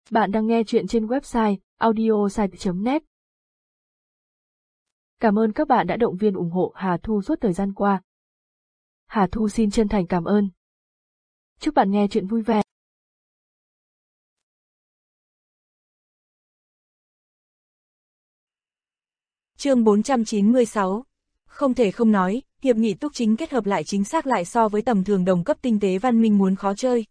Bạn đang nghe chuyện trên website audiosite.net. Cảm ơn các bạn đã động viên ủng hộ Hà Thu suốt thời gian qua. Hà Thu xin chân thành cảm ơn. Chúc bạn nghe chuyện vui vẻ. Chương 496. Không thể không nói, hiệp nghị túc chính kết hợp lại chính xác lại so với tầm thường đồng cấp tinh tế văn minh muốn khó chơi.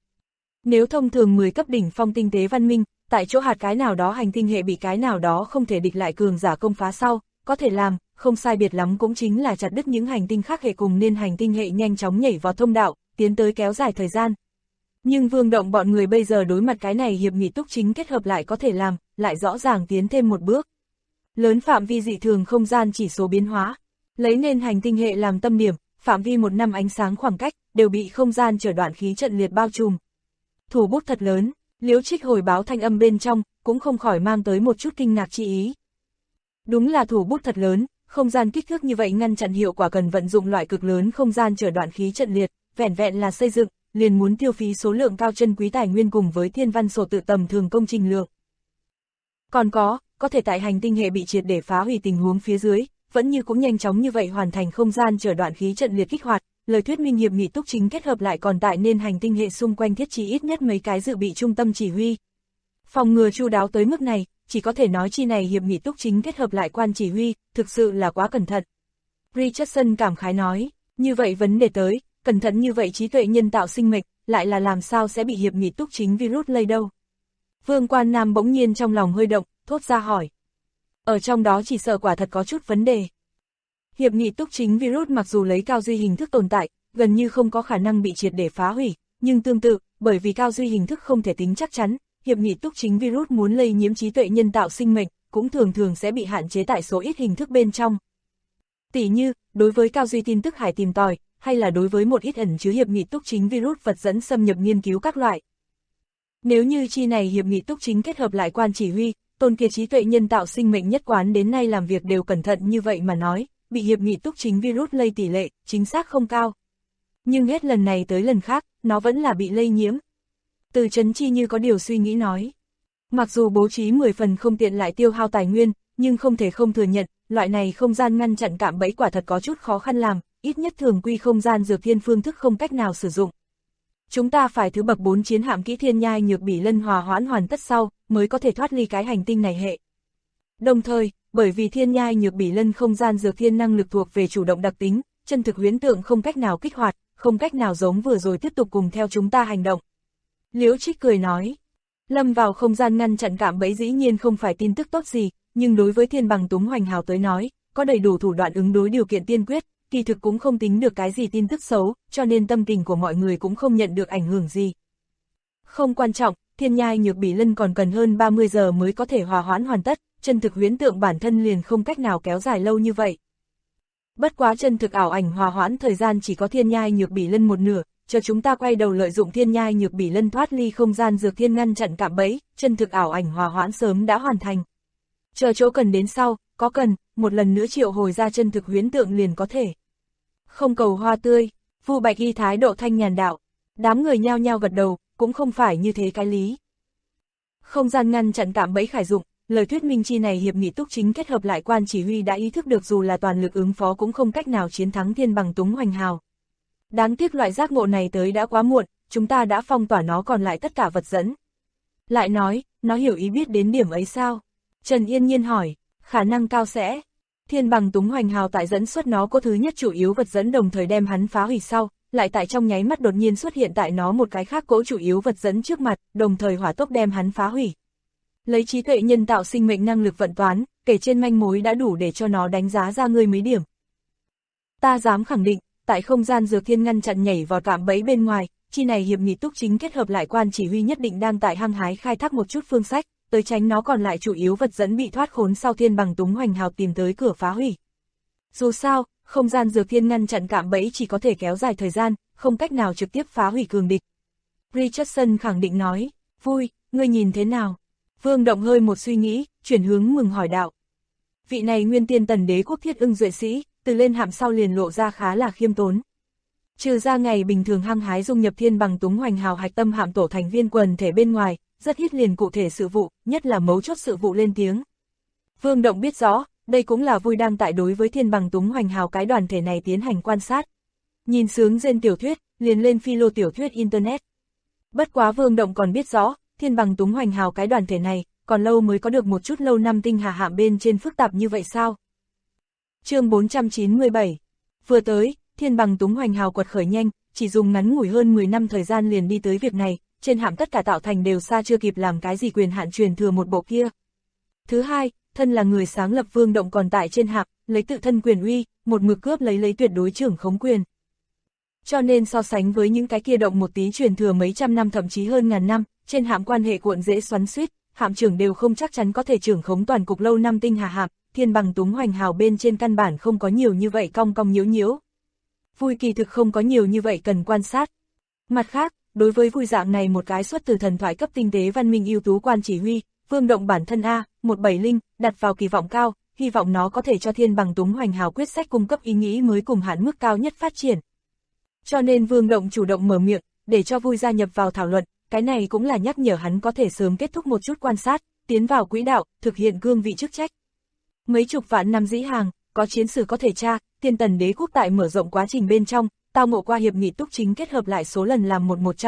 Nếu thông thường 10 cấp đỉnh phong tinh tế văn minh, tại chỗ hạt cái nào đó hành tinh hệ bị cái nào đó không thể địch lại cường giả công phá sau, có thể làm, không sai biệt lắm cũng chính là chặt đứt những hành tinh khác hệ cùng nên hành tinh hệ nhanh chóng nhảy vào thông đạo, tiến tới kéo dài thời gian. Nhưng Vương Động bọn người bây giờ đối mặt cái này hiệp nghị túc chính kết hợp lại có thể làm, lại rõ ràng tiến thêm một bước. Lớn phạm vi dị thường không gian chỉ số biến hóa, lấy nên hành tinh hệ làm tâm điểm, phạm vi 1 năm ánh sáng khoảng cách, đều bị không gian trở đoạn khí trận liệt bao trùm. Thủ bút thật lớn, Liễu Trích hồi báo thanh âm bên trong, cũng không khỏi mang tới một chút kinh ngạc chi ý. Đúng là thủ bút thật lớn, không gian kích thước như vậy ngăn chặn hiệu quả cần vận dụng loại cực lớn không gian trở đoạn khí trận liệt, vẻn vẹn là xây dựng, liền muốn tiêu phí số lượng cao chân quý tài nguyên cùng với thiên văn sổ tự tầm thường công trình lượng. Còn có thể tại hành tinh hệ bị triệt để phá hủy tình huống phía dưới, vẫn như cũng nhanh chóng như vậy hoàn thành không gian trở đoạn khí trận liệt kích hoạt, lời thuyết minh hiệp nghị túc chính kết hợp lại còn tại nên hành tinh hệ xung quanh thiết trí ít nhất mấy cái dự bị trung tâm chỉ huy. Phòng ngừa chu đáo tới mức này, chỉ có thể nói chi này hiệp nghị túc chính kết hợp lại quan chỉ huy, thực sự là quá cẩn thận. Richardson cảm khái nói, như vậy vấn đề tới, cẩn thận như vậy trí tuệ nhân tạo sinh mệnh, lại là làm sao sẽ bị hiệp nghị túc chính virus lây đâu. Vương Quan Nam bỗng nhiên trong lòng hơi động, thốt ra hỏi. Ở trong đó chỉ sợ quả thật có chút vấn đề. Hiệp nghị túc chính virus mặc dù lấy cao duy hình thức tồn tại, gần như không có khả năng bị triệt để phá hủy, nhưng tương tự, bởi vì cao duy hình thức không thể tính chắc chắn, hiệp nghị túc chính virus muốn lây nhiễm trí tuệ nhân tạo sinh mệnh, cũng thường thường sẽ bị hạn chế tại số ít hình thức bên trong. Tỉ như, đối với cao duy tin tức hải tìm tòi, hay là đối với một ít ẩn chứa hiệp nghị túc chính virus vật dẫn xâm nhập nghiên cứu các loại. Nếu như chi này hiệp nghị túc chính kết hợp lại quan chỉ huy, tôn kia trí tuệ nhân tạo sinh mệnh nhất quán đến nay làm việc đều cẩn thận như vậy mà nói, bị hiệp nghị túc chính virus lây tỷ lệ, chính xác không cao. Nhưng hết lần này tới lần khác, nó vẫn là bị lây nhiễm. Từ Trấn Chi như có điều suy nghĩ nói. Mặc dù bố trí 10 phần không tiện lại tiêu hao tài nguyên, nhưng không thể không thừa nhận, loại này không gian ngăn chặn cạm bẫy quả thật có chút khó khăn làm, ít nhất thường quy không gian dược thiên phương thức không cách nào sử dụng. Chúng ta phải thứ bậc 4 chiến hạm kỹ thiên nhai nhược bỉ lân hòa hoãn hoàn tất sau, mới có thể thoát ly cái hành tinh này hệ. Đồng thời, bởi vì thiên nhai nhược bỉ lân không gian dược thiên năng lực thuộc về chủ động đặc tính, chân thực huyễn tượng không cách nào kích hoạt, không cách nào giống vừa rồi tiếp tục cùng theo chúng ta hành động. Liễu Trích cười nói, lâm vào không gian ngăn chặn cạm bẫy dĩ nhiên không phải tin tức tốt gì, nhưng đối với thiên bằng túng hoành hào tới nói, có đầy đủ thủ đoạn ứng đối điều kiện tiên quyết, kỳ thực cũng không tính được cái gì tin tức xấu, cho nên tâm tình của mọi người cũng không nhận được ảnh hưởng gì. Không quan trọng, thiên nhai nhược bỉ lân còn cần hơn 30 giờ mới có thể hòa hoãn hoàn tất, chân thực huyễn tượng bản thân liền không cách nào kéo dài lâu như vậy. Bất quá chân thực ảo ảnh hòa hoãn thời gian chỉ có thiên nhai nhược bỉ lân một nửa, chờ chúng ta quay đầu lợi dụng thiên nhai nhược bỉ lân thoát ly không gian dược thiên ngăn chặn cạm bẫy, chân thực ảo ảnh hòa hoãn sớm đã hoàn thành. Chờ chỗ cần đến sau, có cần, một lần nữa triệu hồi ra chân thực huyễn tượng liền có thể. Không cầu hoa tươi, Vu Bạch Y thái độ thanh nhàn đạo, đám người nhao nhao gật đầu, cũng không phải như thế cái lý. Không gian ngăn chặn cạm bẫy khải dụng, lời thuyết minh chi này hiệp nghị túc chính kết hợp lại quan chỉ huy đã ý thức được dù là toàn lực ứng phó cũng không cách nào chiến thắng thiên bằng túng hoành hào. Đáng tiếc loại giác ngộ này tới đã quá muộn, chúng ta đã phong tỏa nó còn lại tất cả vật dẫn. Lại nói, nó hiểu ý biết đến điểm ấy sao? Trần Yên Nhiên hỏi, khả năng cao sẽ. Thiên bằng túng hoành hào tại dẫn xuất nó có thứ nhất chủ yếu vật dẫn đồng thời đem hắn phá hủy sau, lại tại trong nháy mắt đột nhiên xuất hiện tại nó một cái khác cỗ chủ yếu vật dẫn trước mặt, đồng thời hỏa tốc đem hắn phá hủy. Lấy trí tuệ nhân tạo sinh mệnh năng lực vận toán, kể trên manh mối đã đủ để cho nó đánh giá ra ngươi mấy điểm. Ta dám khẳng định, tại không gian dược thiên ngăn chặn nhảy vào cạm bẫy bên ngoài, chi này hiệp nghị túc chính kết hợp lại quan chỉ huy nhất định đang tại hăng hái khai thác một chút phương sách, tới tránh nó còn lại chủ yếu vật dẫn bị thoát khốn sau thiên bằng túng hoành hào tìm tới cửa phá hủy. Dù sao, không gian dược thiên ngăn chặn cạm bẫy chỉ có thể kéo dài thời gian, không cách nào trực tiếp phá hủy cường địch. Richardson khẳng định nói, vui, ngươi nhìn thế nào? Vương Động hơi một suy nghĩ, chuyển hướng mừng hỏi đạo. Vị này nguyên tiên tần đế quốc thiết ưng duệ sĩ, từ lên hạm sau liền lộ ra khá là khiêm tốn. Trừ ra ngày bình thường hăng hái dung nhập thiên bằng túng hoành hào hạch tâm hạm tổ thành viên quần thể bên ngoài, rất ít liền cụ thể sự vụ, nhất là mấu chốt sự vụ lên tiếng. Vương Động biết rõ, đây cũng là Vui đang tại đối với Thiên Bằng Túng Hoành Hào cái đoàn thể này tiến hành quan sát. Nhìn sướng trên tiểu thuyết, liền lên philo tiểu thuyết Internet. Bất quá Vương Động còn biết rõ, Thiên Bằng Túng Hoành Hào cái đoàn thể này, còn lâu mới có được một chút lâu năm tinh hà hạm bên trên phức tạp như vậy sao? Chương 497. Vừa tới, Thiên Bằng Túng Hoành Hào quật khởi nhanh, chỉ dùng ngắn ngủi hơn 10 năm thời gian liền đi tới việc này, trên hạm tất cả tạo thành đều xa chưa kịp làm cái gì quyền hạn truyền thừa một bộ kia. Thứ hai, thân là người sáng lập Vương Động còn tại trên hạm, lấy tự thân quyền uy, một mực cướp lấy tuyệt đối trưởng khống quyền. Cho nên so sánh với những cái kia động một tí truyền thừa mấy trăm năm thậm chí hơn ngàn năm, trên hạm quan hệ cuộn dễ xoắn xuýt, hạm trưởng đều không chắc chắn có thể trưởng khống toàn cục lâu năm tinh hà hạm, Thiên Bằng Túng Hoành Hào bên trên căn bản không có nhiều như vậy cong cong nhiễu nhiễu. Vui kỳ thực không có nhiều như vậy cần quan sát. Mặt khác, đối với Vui dạng này một cái xuất từ thần thoại cấp tinh tế văn minh ưu tú quan chỉ huy, Vương Động bản thân A170 đặt vào kỳ vọng cao, hy vọng nó có thể cho Thiên Bằng Túng Hoành Hào quyết sách cung cấp ý nghĩ mới cùng hạn mức cao nhất phát triển. Cho nên Vương Động chủ động mở miệng, để cho Vui gia nhập vào thảo luận, cái này cũng là nhắc nhở hắn có thể sớm kết thúc một chút quan sát, tiến vào quỹ đạo, thực hiện cương vị chức trách. Mấy chục vạn năm dĩ hàng, có chiến sử có thể tra, Thiên Tần Đế quốc tại mở rộng quá trình bên trong, tao ngộ qua hiệp nghị túc chính kết hợp lại số lần làm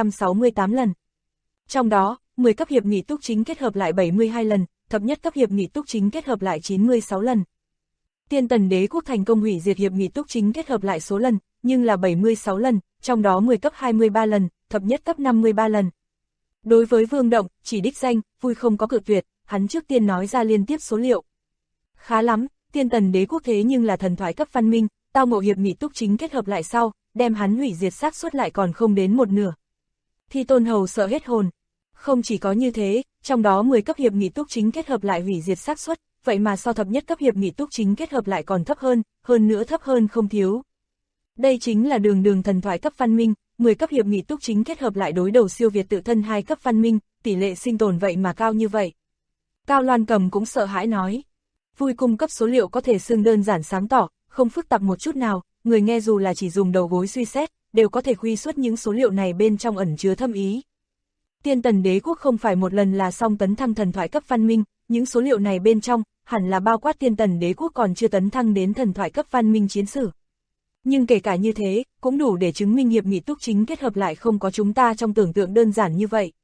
168 lần. Trong đó, 10 cấp hiệp nghị túc chính kết hợp lại 72 lần, thập nhất cấp hiệp nghị túc chính kết hợp lại 96 lần. Thiên Tần Đế quốc thành công hủy diệt hiệp nghị túc chính kết hợp lại số lần, nhưng là 76 lần, trong đó 10 cấp 23 lần, thập nhất cấp 53 lần. Đối với Vương Động, chỉ đích danh, Vui không có cự tuyệt, hắn trước tiên nói ra liên tiếp số liệu. Khá lắm, Thiên Tần Đế quốc thế nhưng là thần thoại cấp văn minh, tao ngộ hiệp nghị túc chính kết hợp lại sau, đem hắn hủy diệt xác suất lại còn không đến một nửa. Thi Tôn Hầu sợ hết hồn. Không chỉ có như thế, trong đó 10 cấp hiệp nghị túc chính kết hợp lại hủy diệt xác suất, vậy mà so thập nhất cấp hiệp nghị túc chính kết hợp lại còn thấp hơn nữa thấp hơn không thiếu. Đây chính là đường thần thoại cấp văn minh, 10 cấp hiệp nghị túc chính kết hợp lại đối đầu siêu việt tự thân 2 cấp văn minh, tỷ lệ sinh tồn vậy mà cao như vậy. Cao Loan Cầm cũng sợ hãi nói. Vui cung cấp số liệu có thể xưng đơn giản sáng tỏ, không phức tạp một chút nào, người nghe dù là chỉ dùng đầu gối suy xét, đều có thể khuy xuất những số liệu này bên trong ẩn chứa thâm ý. Thiên Tần Đế quốc không phải một lần là xong tấn thăng thần thoại cấp văn minh, những số liệu này bên trong, hẳn là bao quát Thiên Tần Đế quốc còn chưa tấn thăng đến thần thoại cấp văn minh chiến sử. Nhưng kể cả như thế, cũng đủ để chứng minh hiệp nghị túc chính kết hợp lại không có chúng ta trong tưởng tượng đơn giản như vậy.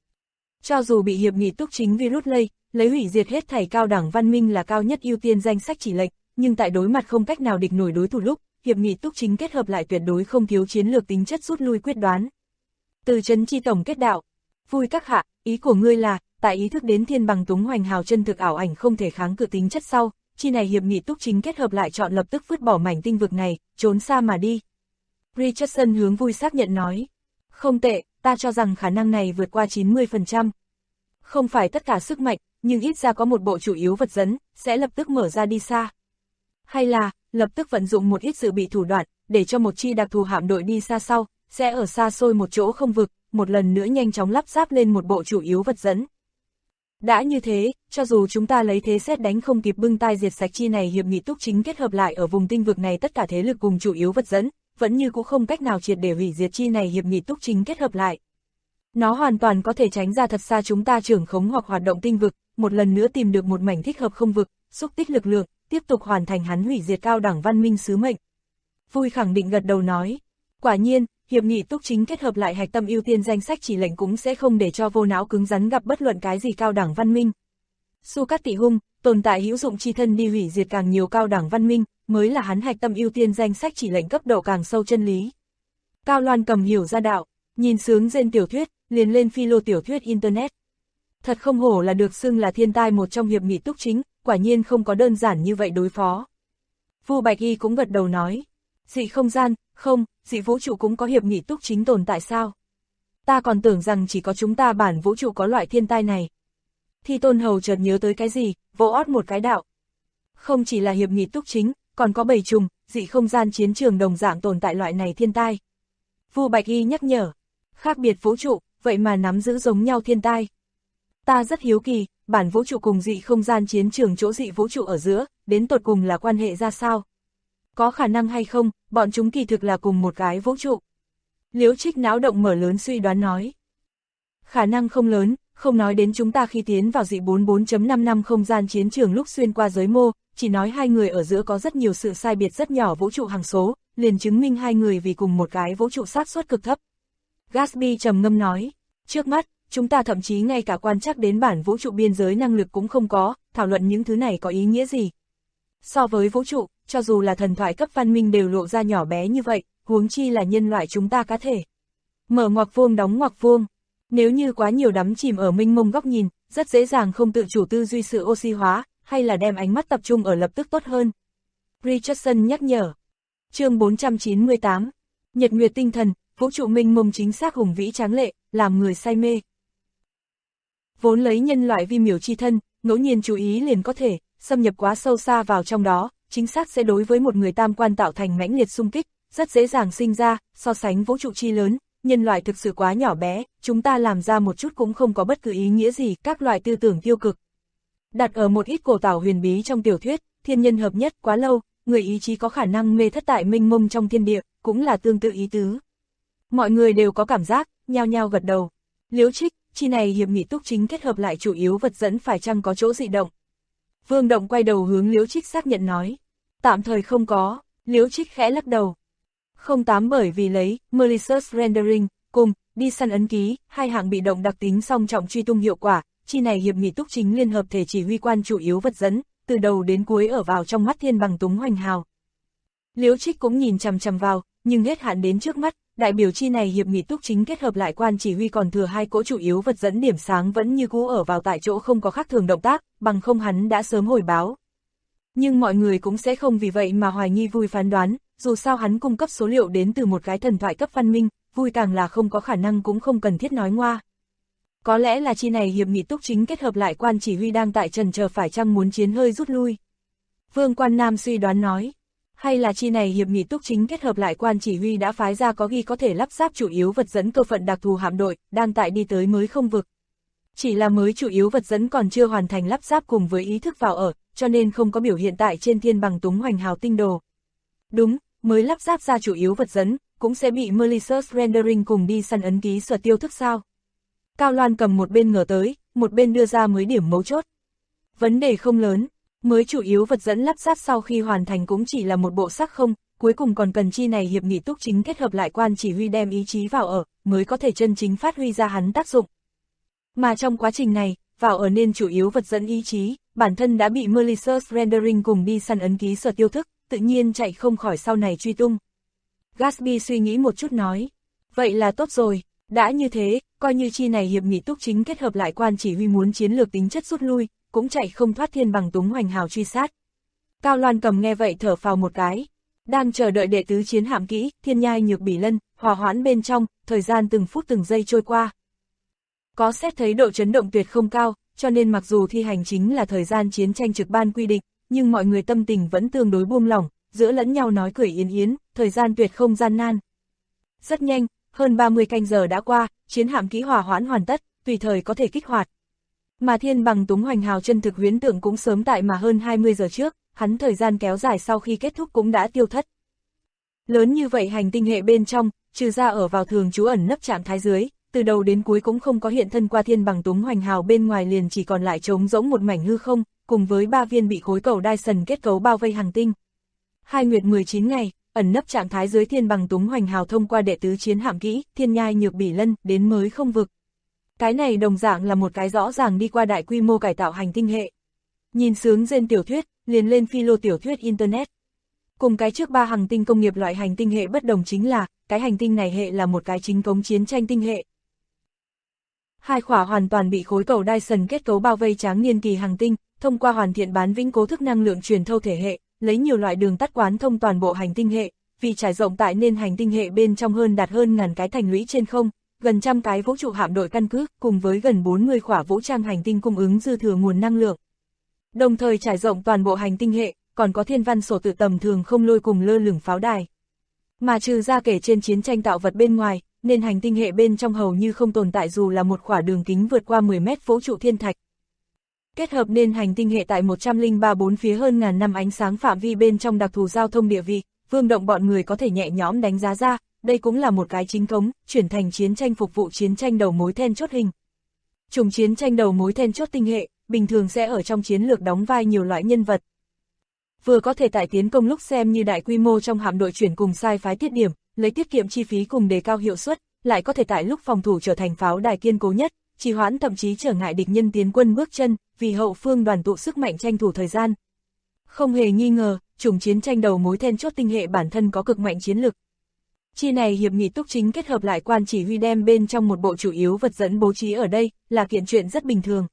Cho dù bị hiệp nghị túc chính virus lây, lấy hủy diệt hết thảy cao đẳng văn minh là cao nhất ưu tiên danh sách chỉ lệnh, nhưng tại đối mặt không cách nào địch nổi đối thủ lúc, hiệp nghị túc chính kết hợp lại tuyệt đối không thiếu chiến lược tính chất rút lui quyết đoán. Từ Trấn Chi tổng kết đạo, Vui các hạ, ý của ngươi là, tại ý thức đến Thiên Bằng Túng Hoành Hào chân thực ảo ảnh không thể kháng cự tính chất sau, chi này hiệp nghị túc chính kết hợp lại chọn lập tức vứt bỏ mảnh tinh vực này, trốn xa mà đi. Richardson hướng Vui xác nhận nói, không tệ, ta cho rằng khả năng này vượt qua 90%. Không phải tất cả sức mạnh, nhưng ít ra có một bộ chủ yếu vật dẫn, sẽ lập tức mở ra đi xa. Hay là, lập tức vận dụng một ít dự bị thủ đoạn, để cho một chi đặc thù hạm đội đi xa sau, sẽ ở xa xôi một chỗ không vực, một lần nữa nhanh chóng lắp ráp lên một bộ chủ yếu vật dẫn. Đã như thế, cho dù chúng ta lấy thế xét đánh không kịp bưng tai diệt sạch chi này hiệp nghị túc chính kết hợp lại ở vùng tinh vực này tất cả thế lực cùng chủ yếu vật dẫn, vẫn như cũng không cách nào triệt để hủy diệt chi này hiệp nghị túc chính kết hợp lại. Nó hoàn toàn có thể tránh ra thật xa chúng ta trưởng khống hoặc hoạt động tinh vực, một lần nữa tìm được một mảnh thích hợp không vực, xúc tích lực lượng, tiếp tục hoàn thành hắn hủy diệt cao đẳng văn minh sứ mệnh. Vui khẳng định gật đầu nói, quả nhiên, hiệp nghị túc chính kết hợp lại hạch tâm ưu tiên danh sách chỉ lệnh cũng sẽ không để cho vô não cứng rắn gặp bất luận cái gì cao đẳng văn minh. Su Cát Tị Hung, tồn tại hữu dụng chi thân đi hủy diệt càng nhiều cao đẳng văn minh, mới là hắn hạch tâm ưu tiên danh sách chỉ lệnh cấp độ càng sâu chân lý. Cao Loan Cầm hiểu ra đạo, nhìn sướng trên tiểu thuyết, liền lên philo tiểu thuyết Internet. Thật không hổ là được xưng là thiên tai một trong hiệp nghị túc chính, quả nhiên không có đơn giản như vậy đối phó. Vu Bạch Y cũng gật đầu nói, dị không gian, không, dị vũ trụ cũng có hiệp nghị túc chính tồn tại sao? Ta còn tưởng rằng chỉ có chúng ta bản vũ trụ có loại thiên tai này. Thi Tôn Hầu chợt nhớ tới cái gì, vỗ ót một cái đạo. Không chỉ là hiệp nghị túc chính, còn có 7 trùng, dị không gian chiến trường đồng dạng tồn tại loại này thiên tai. Vu Bạch Y nhắc nhở, khác biệt vũ trụ, vậy mà nắm giữ giống nhau thiên tai. Ta rất hiếu kỳ, bản vũ trụ cùng dị không gian chiến trường chỗ dị vũ trụ ở giữa, đến tột cùng là quan hệ ra sao? Có khả năng hay không, bọn chúng kỳ thực là cùng một cái vũ trụ? Liễu Trích não động mở lớn suy đoán nói. Khả năng không lớn, không nói đến chúng ta khi tiến vào dị 44.55 không gian chiến trường lúc xuyên qua giới mô, chỉ nói hai người ở giữa có rất nhiều sự sai biệt rất nhỏ vũ trụ hằng số, liền chứng minh hai người vì cùng một cái vũ trụ xác suất cực thấp. Gatsby trầm ngâm nói, trước mắt, chúng ta thậm chí ngay cả quan trắc đến bản vũ trụ biên giới năng lực cũng không có, thảo luận những thứ này có ý nghĩa gì. So với vũ trụ, cho dù là thần thoại cấp văn minh đều lộ ra nhỏ bé như vậy, huống chi là nhân loại chúng ta cá thể. Mở ngoặc vuông đóng ngoặc vuông, nếu như quá nhiều đắm chìm ở mênh mông góc nhìn, rất dễ dàng không tự chủ tư duy sự oxy hóa, hay là đem ánh mắt tập trung ở lập tức tốt hơn. Richardson nhắc nhở. Chương 498. Nhật nguyệt tinh thần, vũ trụ mênh mông chính xác hùng vĩ tráng lệ, làm người say mê. Vốn lấy nhân loại vi miểu chi thân, ngẫu nhiên chú ý liền có thể xâm nhập quá sâu xa vào trong đó, chính xác sẽ đối với một người tam quan tạo thành mãnh liệt xung kích, rất dễ dàng sinh ra, so sánh vũ trụ chi lớn, nhân loại thực sự quá nhỏ bé, chúng ta làm ra một chút cũng không có bất cứ ý nghĩa gì, các loại tư tưởng tiêu cực. Đặt ở một ít cổ tảo huyền bí trong tiểu thuyết, thiên nhân hợp nhất quá lâu, người ý chí có khả năng mê thất tại mênh mông trong thiên địa, cũng là tương tự ý tứ. Mọi người đều có cảm giác, nhao nhao gật đầu. Liễu Trích, chi này hiệp nghị túc chính kết hợp lại chủ yếu vật dẫn phải chăng có chỗ dị động. Vương Động quay đầu hướng Liễu Trích xác nhận nói. Tạm thời không có, Liễu Trích khẽ lắc đầu. 08 bởi vì lấy Malicious Rendering cùng đi săn ấn ký, hai hạng bị động đặc tính song trọng truy tung hiệu quả, chi này hiệp nghị túc chính liên hợp thể chỉ huy quan chủ yếu vật dẫn, từ đầu đến cuối ở vào trong mắt Thiên Bằng Túng Hoành Hào. Liễu Trích cũng nhìn chằm chằm vào, nhưng hết hạn đến trước mắt, đại biểu chi này hiệp nghị túc chính kết hợp lại quan chỉ huy còn thừa hai cỗ chủ yếu vật dẫn điểm sáng vẫn như cũ ở vào tại chỗ không có khác thường động tác, bằng không hắn đã sớm hồi báo. Nhưng mọi người cũng sẽ không vì vậy mà hoài nghi vui phán đoán, dù sao hắn cung cấp số liệu đến từ một cái thần thoại cấp văn minh, vui càng là không có khả năng cũng không cần thiết nói ngoa. Có lẽ là chi này hiệp nghị túc chính kết hợp lại quan chỉ huy đang tại trần chờ phải chăng muốn chiến hơi rút lui. Vương Quan Nam suy đoán nói, hay là chi này hiệp nghị túc chính kết hợp lại quan chỉ huy đã phái ra có ghi có thể lắp ráp chủ yếu vật dẫn cơ phận đặc thù hạm đội, đang tại đi tới mới không vực. Chỉ là mới chủ yếu vật dẫn còn chưa hoàn thành lắp ráp cùng với ý thức vào ở, cho nên không có biểu hiện tại trên Thiên Bằng Túng Hoành Hào tinh đồ. Đúng, mới lắp ráp ra chủ yếu vật dẫn, cũng sẽ bị Malicious Rendering cùng đi săn ấn ký sở tiêu thức sao. Cao Loan cầm một bên ngờ tới, một bên đưa ra mới điểm mấu chốt. Vấn đề không lớn, mới chủ yếu vật dẫn lắp ráp sau khi hoàn thành cũng chỉ là một bộ xác không, cuối cùng còn cần chi này hiệp nghị túc chính kết hợp lại quan chỉ huy đem ý chí vào ở, mới có thể chân chính phát huy ra hắn tác dụng. Mà trong quá trình này, vào ở nên chủ yếu vật dẫn ý chí, bản thân đã bị Malicious Rendering cùng đi săn ấn ký sở tiêu thức, tự nhiên chạy không khỏi sau này truy tung. Gatsby suy nghĩ một chút nói, vậy là tốt rồi, đã như thế, coi như chi này hiệp nghị túc chính kết hợp lại quan chỉ huy muốn chiến lược tính chất rút lui, cũng chạy không thoát Thiên Bằng Túng Hoành Hào truy sát. Cao Loan cầm nghe vậy thở phào một cái, đang chờ đợi đệ tứ chiến hạm kỹ, Thiên Nhai Nhược Bỉ Lân, hòa hoãn bên trong, thời gian từng phút từng giây trôi qua. Có xét thấy độ chấn động tuyệt không cao, cho nên mặc dù thi hành chính là thời gian chiến tranh trực ban quy định, nhưng mọi người tâm tình vẫn tương đối buông lỏng, giữa lẫn nhau nói cười yến yến, thời gian tuyệt không gian nan. Rất nhanh, hơn 30 canh giờ đã qua, chiến hạm kỹ hòa hoãn hoàn tất, tùy thời có thể kích hoạt. Mà Thiên Bằng Túng Hoành Hào chân thực huyễn tượng cũng sớm tại mà hơn 20 giờ trước, hắn thời gian kéo dài sau khi kết thúc cũng đã tiêu thất. Lớn như vậy hành tinh hệ bên trong, trừ ra ở vào thường trú ẩn nấp trạng thái dưới, từ đầu đến cuối cũng không có hiện thân qua Thiên Bằng Túng Hoành Hào bên ngoài liền chỉ còn lại trống rỗng một mảnh hư không, cùng với 3 viên bị khối cầu Dyson kết cấu bao vây hành tinh. 2 nguyệt 19 ngày, ẩn nấp trạng thái dưới Thiên Bằng Túng Hoành Hào thông qua đệ tứ chiến hạm kỹ, Thiên Nhai Nhược Bỉ Lân, đến mới không vực. Cái này đồng dạng là một cái rõ ràng đi qua đại quy mô cải tạo hành tinh hệ. Nhìn sướng trên tiểu thuyết, liền lên philo tiểu thuyết Internet. Cùng cái trước 3 hành tinh công nghiệp loại hành tinh hệ bất đồng chính là, cái hành tinh này hệ là một cái chính cống chiến tranh tinh hệ. 2 khỏa hoàn toàn bị khối cầu Dyson kết cấu bao vây tráng niên kỳ hành tinh, thông qua hoàn thiện bán vĩnh cố thức năng lượng truyền thâu thể hệ, lấy nhiều loại đường tắt quán thông toàn bộ hành tinh hệ, vì trải rộng tại nên hành tinh hệ bên trong đạt hơn ngàn cái thành lũy trên không, gần trăm cái vũ trụ hạm đội căn cứ, cùng với gần 40 khỏa vũ trang hành tinh cung ứng dư thừa nguồn năng lượng. Đồng thời trải rộng toàn bộ hành tinh hệ, còn có thiên văn sổ tự tầm thường không lôi cùng lơ lửng pháo đài. Mà trừ ra kể trên chiến tranh tạo vật bên ngoài, nên hành tinh hệ bên trong hầu như không tồn tại dù là một khỏa đường kính vượt qua 10 mét vũ trụ thiên thạch. Kết hợp nên hành tinh hệ tại 103 bốn phía hơn ngàn năm ánh sáng phạm vi bên trong đặc thù giao thông địa vị, Vương Động bọn người có thể nhẹ nhõm đánh giá ra, đây cũng là một cái chính cống, chuyển thành chiến tranh phục vụ chiến tranh đầu mối then chốt hình. Chủng chiến tranh đầu mối then chốt tinh hệ, bình thường sẽ ở trong chiến lược đóng vai nhiều loại nhân vật. Vừa có thể tại tiến công lúc xem như đại quy mô trong hạm đội chuyển cùng sai phái tiết điểm, lấy tiết kiệm chi phí cùng đề cao hiệu suất, lại có thể tại lúc phòng thủ trở thành pháo đài kiên cố nhất, trì hoãn thậm chí trở ngại địch nhân tiến quân bước chân, vì hậu phương đoàn tụ sức mạnh tranh thủ thời gian. Không hề nghi ngờ, chủng chiến tranh đầu mối then chốt tinh hệ bản thân có cực mạnh chiến lực. Chi này hiệp nghị túc chính kết hợp lại quan chỉ huy đem bên trong một bộ chủ yếu vật dẫn bố trí ở đây, là kiện chuyện rất bình thường.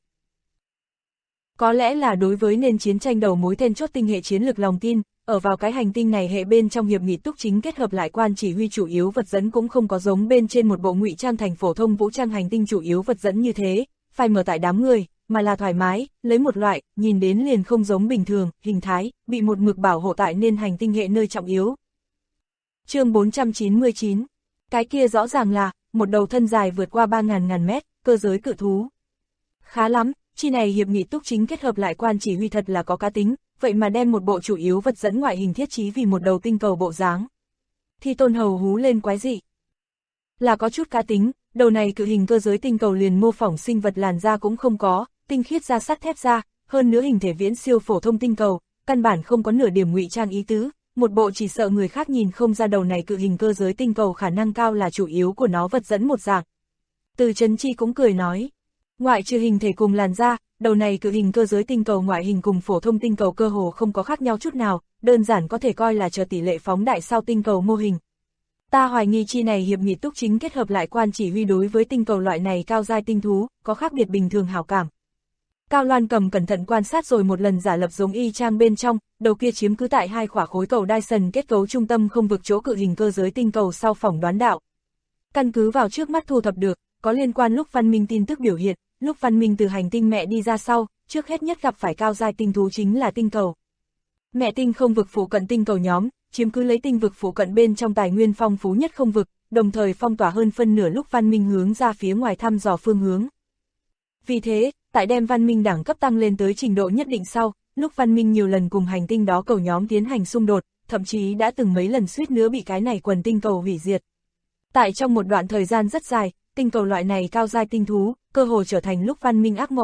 Có lẽ là đối với nền chiến tranh đầu mối then chốt tinh hệ chiến lược lòng tin, ở vào cái hành tinh này hệ bên trong hiệp nghị túc chính kết hợp lại quan chỉ huy chủ yếu vật dẫn cũng không có giống bên trên một bộ ngụy trang thành phổ thông vũ trang hành tinh chủ yếu vật dẫn như thế, phải mở tại đám người, mà là thoải mái, lấy một loại, nhìn đến liền không giống bình thường, hình thái, bị một mực bảo hộ tại nên hành tinh hệ nơi trọng yếu. Chương 499. Cái kia rõ ràng là, một đầu thân dài vượt qua 3.000 mét, cơ giới cự thú. Khá lắm, chi này hiệp nghị túc chính kết hợp lại quan chỉ huy thật là có cá tính, vậy mà đem một bộ chủ yếu vật dẫn ngoại hình thiết trí vì một đầu tinh cầu bộ dáng. Thi Tôn Hầu hú lên quái dị. Là có chút cá tính, đầu này cự hình cơ giới tinh cầu liền mô phỏng sinh vật làn da cũng không có, tinh khiết da sắt thép da, hơn nữa hình thể viễn siêu phổ thông tinh cầu, căn bản không có nửa điểm ngụy trang ý tứ, một bộ chỉ sợ người khác nhìn không ra đầu này cự hình cơ giới tinh cầu khả năng cao là chủ yếu của nó vật dẫn một dạng. Từ Trấn Chi cũng cười nói, ngoại trừ hình thể cùng làn da, đầu này cự hình cơ giới tinh cầu ngoại hình cùng phổ thông tinh cầu cơ hồ không có khác nhau chút nào, đơn giản có thể coi là chờ tỷ lệ phóng đại sau tinh cầu mô hình. Ta hoài nghi chi này hiệp nghị túc chính kết hợp lại quan chỉ huy đối với tinh cầu loại này cao giai tinh thú, có khác biệt bình thường hảo cảm. Cao Loan Cầm cẩn thận quan sát rồi một lần giả lập giống y chang bên trong, đầu kia chiếm cứ tại hai khỏa khối cầu Dyson kết cấu trung tâm không vực chỗ cự hình cơ giới tinh cầu sau phỏng đoán đạo. Căn cứ vào trước mắt thu thập được, có liên quan lúc văn minh tin tức biểu hiện, lúc văn minh từ hành tinh mẹ đi ra sau, trước hết nhất gặp phải cao giai tinh thú chính là tinh cầu. Mẹ tinh không vực phụ cận tinh cầu nhóm, chiếm cứ lấy tinh vực phụ cận bên trong tài nguyên phong phú nhất không vực, đồng thời phong tỏa hơn phân nửa lúc văn minh hướng ra phía ngoài thăm dò phương hướng. Vì thế, tại đem văn minh đẳng cấp tăng lên tới trình độ nhất định sau, lúc văn minh nhiều lần cùng hành tinh đó cầu nhóm tiến hành xung đột, thậm chí đã từng mấy lần suýt nữa bị cái này quần tinh cầu hủy diệt. Tại trong một đoạn thời gian rất dài, tinh cầu loại này cao giai tinh thú, cơ hồ trở thành lúc văn minh ác mộng.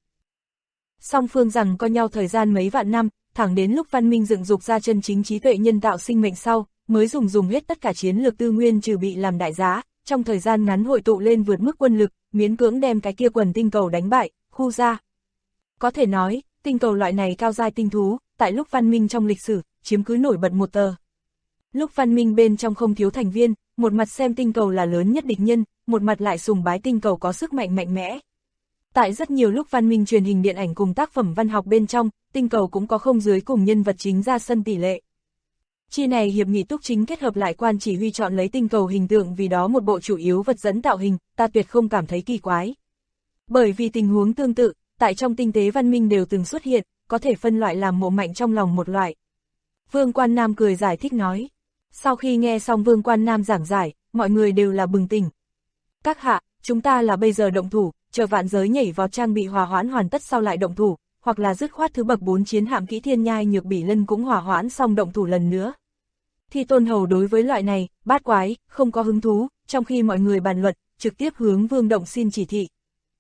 Song phương rằng co nhau thời gian mấy vạn năm, thẳng đến lúc văn minh dựng dục ra chân chính trí tuệ nhân tạo sinh mệnh sau, mới dùng hết tất cả chiến lược tư nguyên trừ bị làm đại giá, trong thời gian ngắn hội tụ lên vượt mức quân lực, miễn cưỡng đem cái kia quần tinh cầu đánh bại, khu ra. Có thể nói, tinh cầu loại này cao giai tinh thú, tại lúc văn minh trong lịch sử, chiếm cứ nổi bật một tờ. Lúc văn minh bên trong không thiếu thành viên, một mặt xem tinh cầu là lớn nhất địch nhân, một mặt lại sùng bái tinh cầu có sức mạnh mạnh mẽ. Tại rất nhiều lúc văn minh truyền hình điện ảnh cùng tác phẩm văn học bên trong, tinh cầu cũng có không dưới cùng nhân vật chính ra sân tỷ lệ. Chi này hiệp nghị túc chính kết hợp lại quan chỉ huy chọn lấy tinh cầu hình tượng vì đó một bộ chủ yếu vật dẫn tạo hình, ta tuyệt không cảm thấy kỳ quái. Bởi vì tình huống tương tự, tại trong tinh tế văn minh đều từng xuất hiện, có thể phân loại làm mộ mạnh trong lòng một loại. Vương Quan Nam cười giải thích nói. Sau khi nghe xong Vương Quan Nam giảng giải, mọi người đều là bừng tỉnh. Các hạ, chúng ta là bây giờ động thủ, chờ vạn giới nhảy vào trang bị hòa hoãn hoàn tất sau lại động thủ, hoặc là dứt khoát thứ bậc 4 chiến hạm kỹ thiên nhai nhược bỉ lân cũng hòa hoãn xong động thủ lần nữa. Thi Tôn Hầu đối với loại này, bát quái, không có hứng thú, trong khi mọi người bàn luận, trực tiếp hướng Vương Động xin chỉ thị.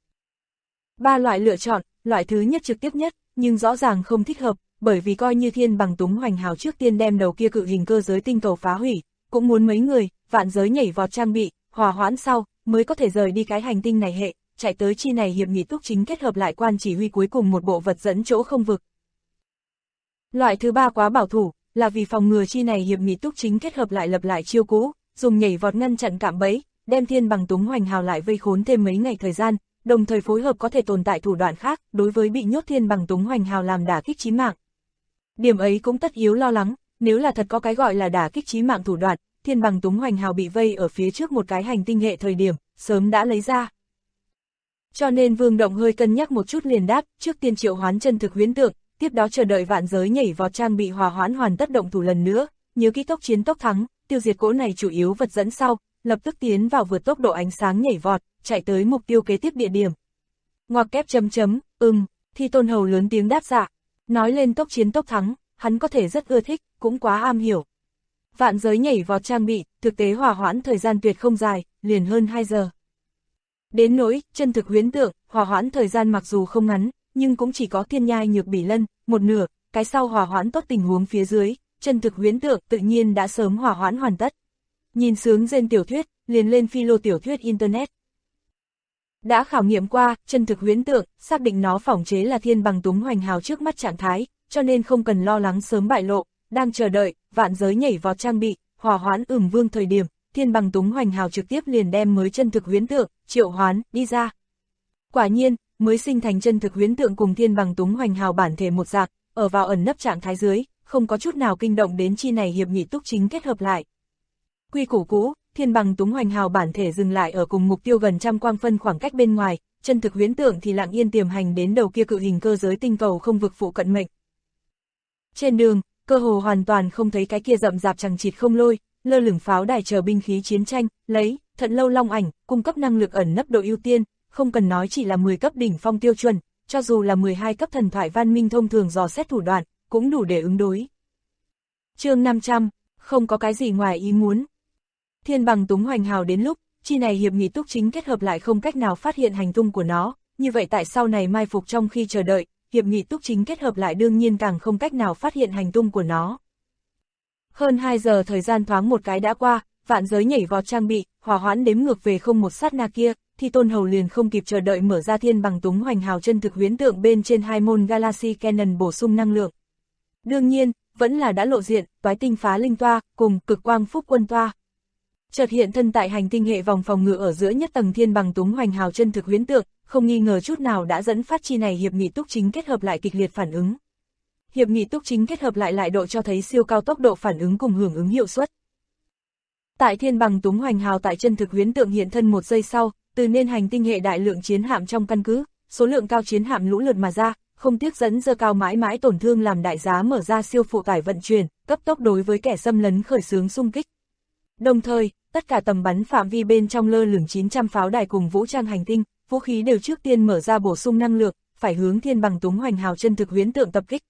3 loại lựa chọn, loại thứ nhất trực tiếp nhất, nhưng rõ ràng không thích hợp, bởi vì coi như Thiên Bằng Túng Hoành Hào trước tiên đem đầu kia cự hình cơ giới tinh cầu phá hủy, cũng muốn mấy người, vạn giới nhảy vào trang bị, hòa hoãn sau, mới có thể rời đi cái hành tinh này hệ, chạy tới chi này hiệp nghị túc chính kết hợp lại quan chỉ huy cuối cùng một bộ vật dẫn chỗ không vực. Loại thứ 3 quá bảo thủ, là vì phòng ngừa chi này hiệp nghị túc chính kết hợp lại lập lại chiêu cũ, dùng nhảy vọt ngăn chặn cạm bẫy, đem Thiên Bằng Túng Hoành Hào lại vây khốn thêm mấy ngày thời gian, đồng thời phối hợp có thể tồn tại thủ đoạn khác, đối với bị nhốt Thiên Bằng Túng Hoành Hào làm đả kích chí mạng. Điểm ấy cũng tất yếu lo lắng, nếu là thật có cái gọi là đả kích chí mạng thủ đoạn, Thiên Bằng Túng Hoành Hào bị vây ở phía trước một cái hành tinh hệ thời điểm, sớm đã lấy ra. Cho nên Vương Động hơi cân nhắc một chút liền đáp, trước tiên triệu hoán chân thực huyễn tượng, tiếp đó chờ đợi vạn giới nhảy vọt trang bị hòa hoãn hoàn tất động thủ lần nữa, nhớ kỹ tốc chiến tốc thắng, tiêu diệt cỗ này chủ yếu vật dẫn sau, lập tức tiến vào vượt tốc độ ánh sáng nhảy vọt, chạy tới mục tiêu kế tiếp địa điểm. Ngoặc kép chấm, Thi Tôn Hầu lớn tiếng đáp dạ. Nói lên tốc chiến tốc thắng, hắn có thể rất ưa thích, cũng quá am hiểu. Vạn giới nhảy vọt trang bị, thực tế hòa hoãn thời gian tuyệt không dài, liền hơn 2 giờ. Đến nỗi, chân thực huyễn tượng, hòa hoãn thời gian mặc dù không ngắn, nhưng cũng chỉ có thiên nhai nhược bỉ lân, một nửa, cái sau hòa hoãn tốt tình huống phía dưới, chân thực huyễn tượng tự nhiên đã sớm hòa hoãn hoàn tất. Nhìn sướng gen tiểu thuyết, liền lên philo tiểu thuyết Internet. Đã khảo nghiệm qua, chân thực huyễn tượng, xác định nó phỏng chế là thiên bằng túng hoành hào trước mắt trạng thái, cho nên không cần lo lắng sớm bại lộ, đang chờ đợi, vạn giới nhảy vọt trang bị, hòa hoãn vương thời điểm, thiên bằng túng hoành hào trực tiếp liền đem mới chân thực huyễn tượng, triệu hoán, đi ra. Quả nhiên, mới sinh thành chân thực huyễn tượng cùng thiên bằng túng hoành hào bản thể một dạng, ở vào ẩn nấp trạng thái dưới, không có chút nào kinh động đến chi này hiệp nghị túc chính kết hợp lại. Quy củ cũ, thiên bằng túng hoành hào bản thể dừng lại ở cùng mục tiêu gần trăm quang phân khoảng cách bên ngoài, chân thực huyễn tượng thì lặng yên tiềm hành đến đầu kia cự hình cơ giới tinh cầu không vực phụ cận mệnh. Trên đường, cơ hồ hoàn toàn không thấy cái kia rậm rạp chằng chịt không lôi, lơ lửng pháo đài chờ binh khí chiến tranh, lấy, Thận Lâu Long Ảnh, cung cấp năng lực ẩn nấp độ ưu tiên, không cần nói chỉ là 10 cấp đỉnh phong tiêu chuẩn, cho dù là 12 cấp thần thoại văn minh thông thường dò xét thủ đoạn, cũng đủ để ứng đối. Chương 500, không có cái gì ngoài ý muốn. Thiên bằng túng hoành hào đến lúc, chi này hiệp nghị túc chính kết hợp lại không cách nào phát hiện hành tung của nó, như vậy tại sau này mai phục trong khi chờ đợi, hiệp nghị túc chính kết hợp lại đương nhiên càng không cách nào phát hiện hành tung của nó. Hơn 2 giờ thời gian thoáng một cái đã qua, vạn giới nhảy vọt trang bị, hòa hoãn đếm ngược về không một sát na kia, thì Tôn Hầu liền không kịp chờ đợi mở ra thiên bằng túng hoành hào chân thực huyễn tượng bên trên hai môn Galaxy Cannon bổ sung năng lượng. Đương nhiên, vẫn là đã lộ diện, toái tinh phá linh toa, cùng cực quang phúc quân toa. Chợt hiện thân tại hành tinh hệ vòng phòng ngự ở giữa nhất tầng thiên bằng túng hoành hào chân thực huyễn tượng, không nghi ngờ chút nào đã dẫn phát chi này hiệp nghị túc chính kết hợp lại kịch liệt phản ứng. Hiệp nghị túc chính kết hợp lại độ cho thấy siêu cao tốc độ phản ứng cùng hưởng ứng hiệu suất. Tại thiên bằng túng hoành hào tại chân thực huyễn tượng hiện thân 1 giây sau, từ nên hành tinh hệ đại lượng chiến hạm trong căn cứ, số lượng cao chiến hạm lũ lượt mà ra, không tiếc dẫn dơ cao mãi mãi tổn thương làm đại giá mở ra siêu phụ tải vận chuyển, cấp tốc đối với kẻ xâm lấn khởi xướng xung kích. Đồng thời, tất cả tầm bắn phạm vi bên trong lơ lửng 900 pháo đài cùng vũ trang hành tinh, vũ khí đều trước tiên mở ra bổ sung năng lượng, phải hướng thiên bằng túng hoành hào chân thực huyễn tượng tập kích.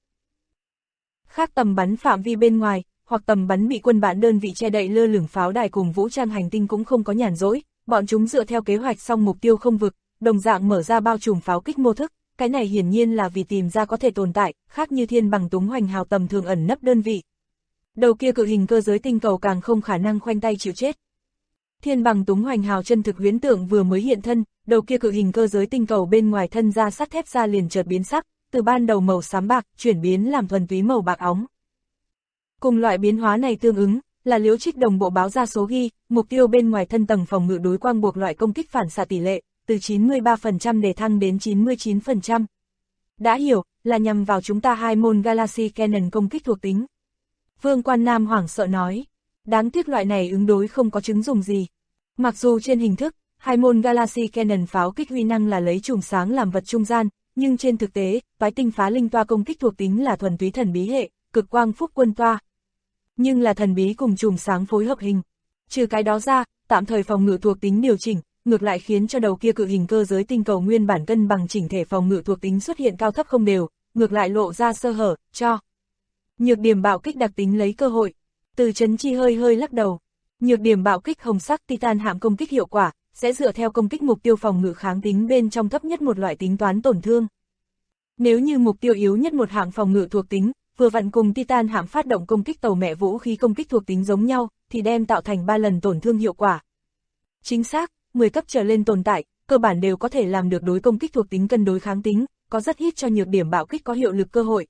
Khác tầm bắn phạm vi bên ngoài, hoặc tầm bắn bị quân bản đơn vị che đậy lơ lửng pháo đài cùng vũ trang hành tinh cũng không có nhàn rỗi, bọn chúng dựa theo kế hoạch xong mục tiêu không vực, đồng dạng mở ra bao trùm pháo kích mô thức, cái này hiển nhiên là vì tìm ra có thể tồn tại, khác như thiên bằng túng hoành hào tầm thường ẩn nấp đơn vị. Đầu kia cự hình cơ giới tinh cầu càng không khả năng khoanh tay chịu chết. Thiên bằng túng hoành hào chân thực huyễn tượng vừa mới hiện thân, đầu kia cự hình cơ giới tinh cầu bên ngoài thân ra sắt thép ra liền chợt biến sắc, từ ban đầu màu xám bạc chuyển biến làm thuần túy màu bạc óng. Cùng loại biến hóa này tương ứng, là Liễu Trích đồng bộ báo ra số ghi, mục tiêu bên ngoài thân tầng phòng ngự đối quang buộc loại công kích phản xạ tỷ lệ, từ 93% để thăng đến 99%. Đã hiểu, là nhằm vào chúng ta hai môn Galaxy Cannon công kích thuộc tính. Vương Quan Nam hoảng sợ nói, đáng tiếc loại này ứng đối không có chứng dùng gì. Mặc dù trên hình thức, hai môn Galaxy Cannon pháo kích huy năng là lấy chùm sáng làm vật trung gian, nhưng trên thực tế, toái tinh phá linh toa công kích thuộc tính là thuần túy thần bí hệ, cực quang phúc quân toa. Nhưng là thần bí cùng chùm sáng phối hợp hình. Trừ cái đó ra, tạm thời phòng ngự thuộc tính điều chỉnh, ngược lại khiến cho đầu kia cự hình cơ giới tinh cầu nguyên bản cân bằng chỉnh thể phòng ngự thuộc tính xuất hiện cao thấp không đều, ngược lại lộ ra sơ hở, cho nhược điểm bạo kích đặc tính lấy cơ hội. Từ Chấn Chi hơi lắc đầu. Nhược điểm bạo kích hồng sắc Titan hạm công kích hiệu quả, sẽ dựa theo công kích mục tiêu phòng ngự kháng tính bên trong thấp nhất một loại tính toán tổn thương. Nếu như mục tiêu yếu nhất một hạng phòng ngự thuộc tính, vừa vặn cùng Titan hạm phát động công kích tàu mẹ vũ khí công kích thuộc tính giống nhau, thì đem tạo thành 3 lần tổn thương hiệu quả. Chính xác, 10 cấp trở lên tồn tại, cơ bản đều có thể làm được đối công kích thuộc tính cân đối kháng tính, có rất ít cho nhược điểm bạo kích có hiệu lực cơ hội.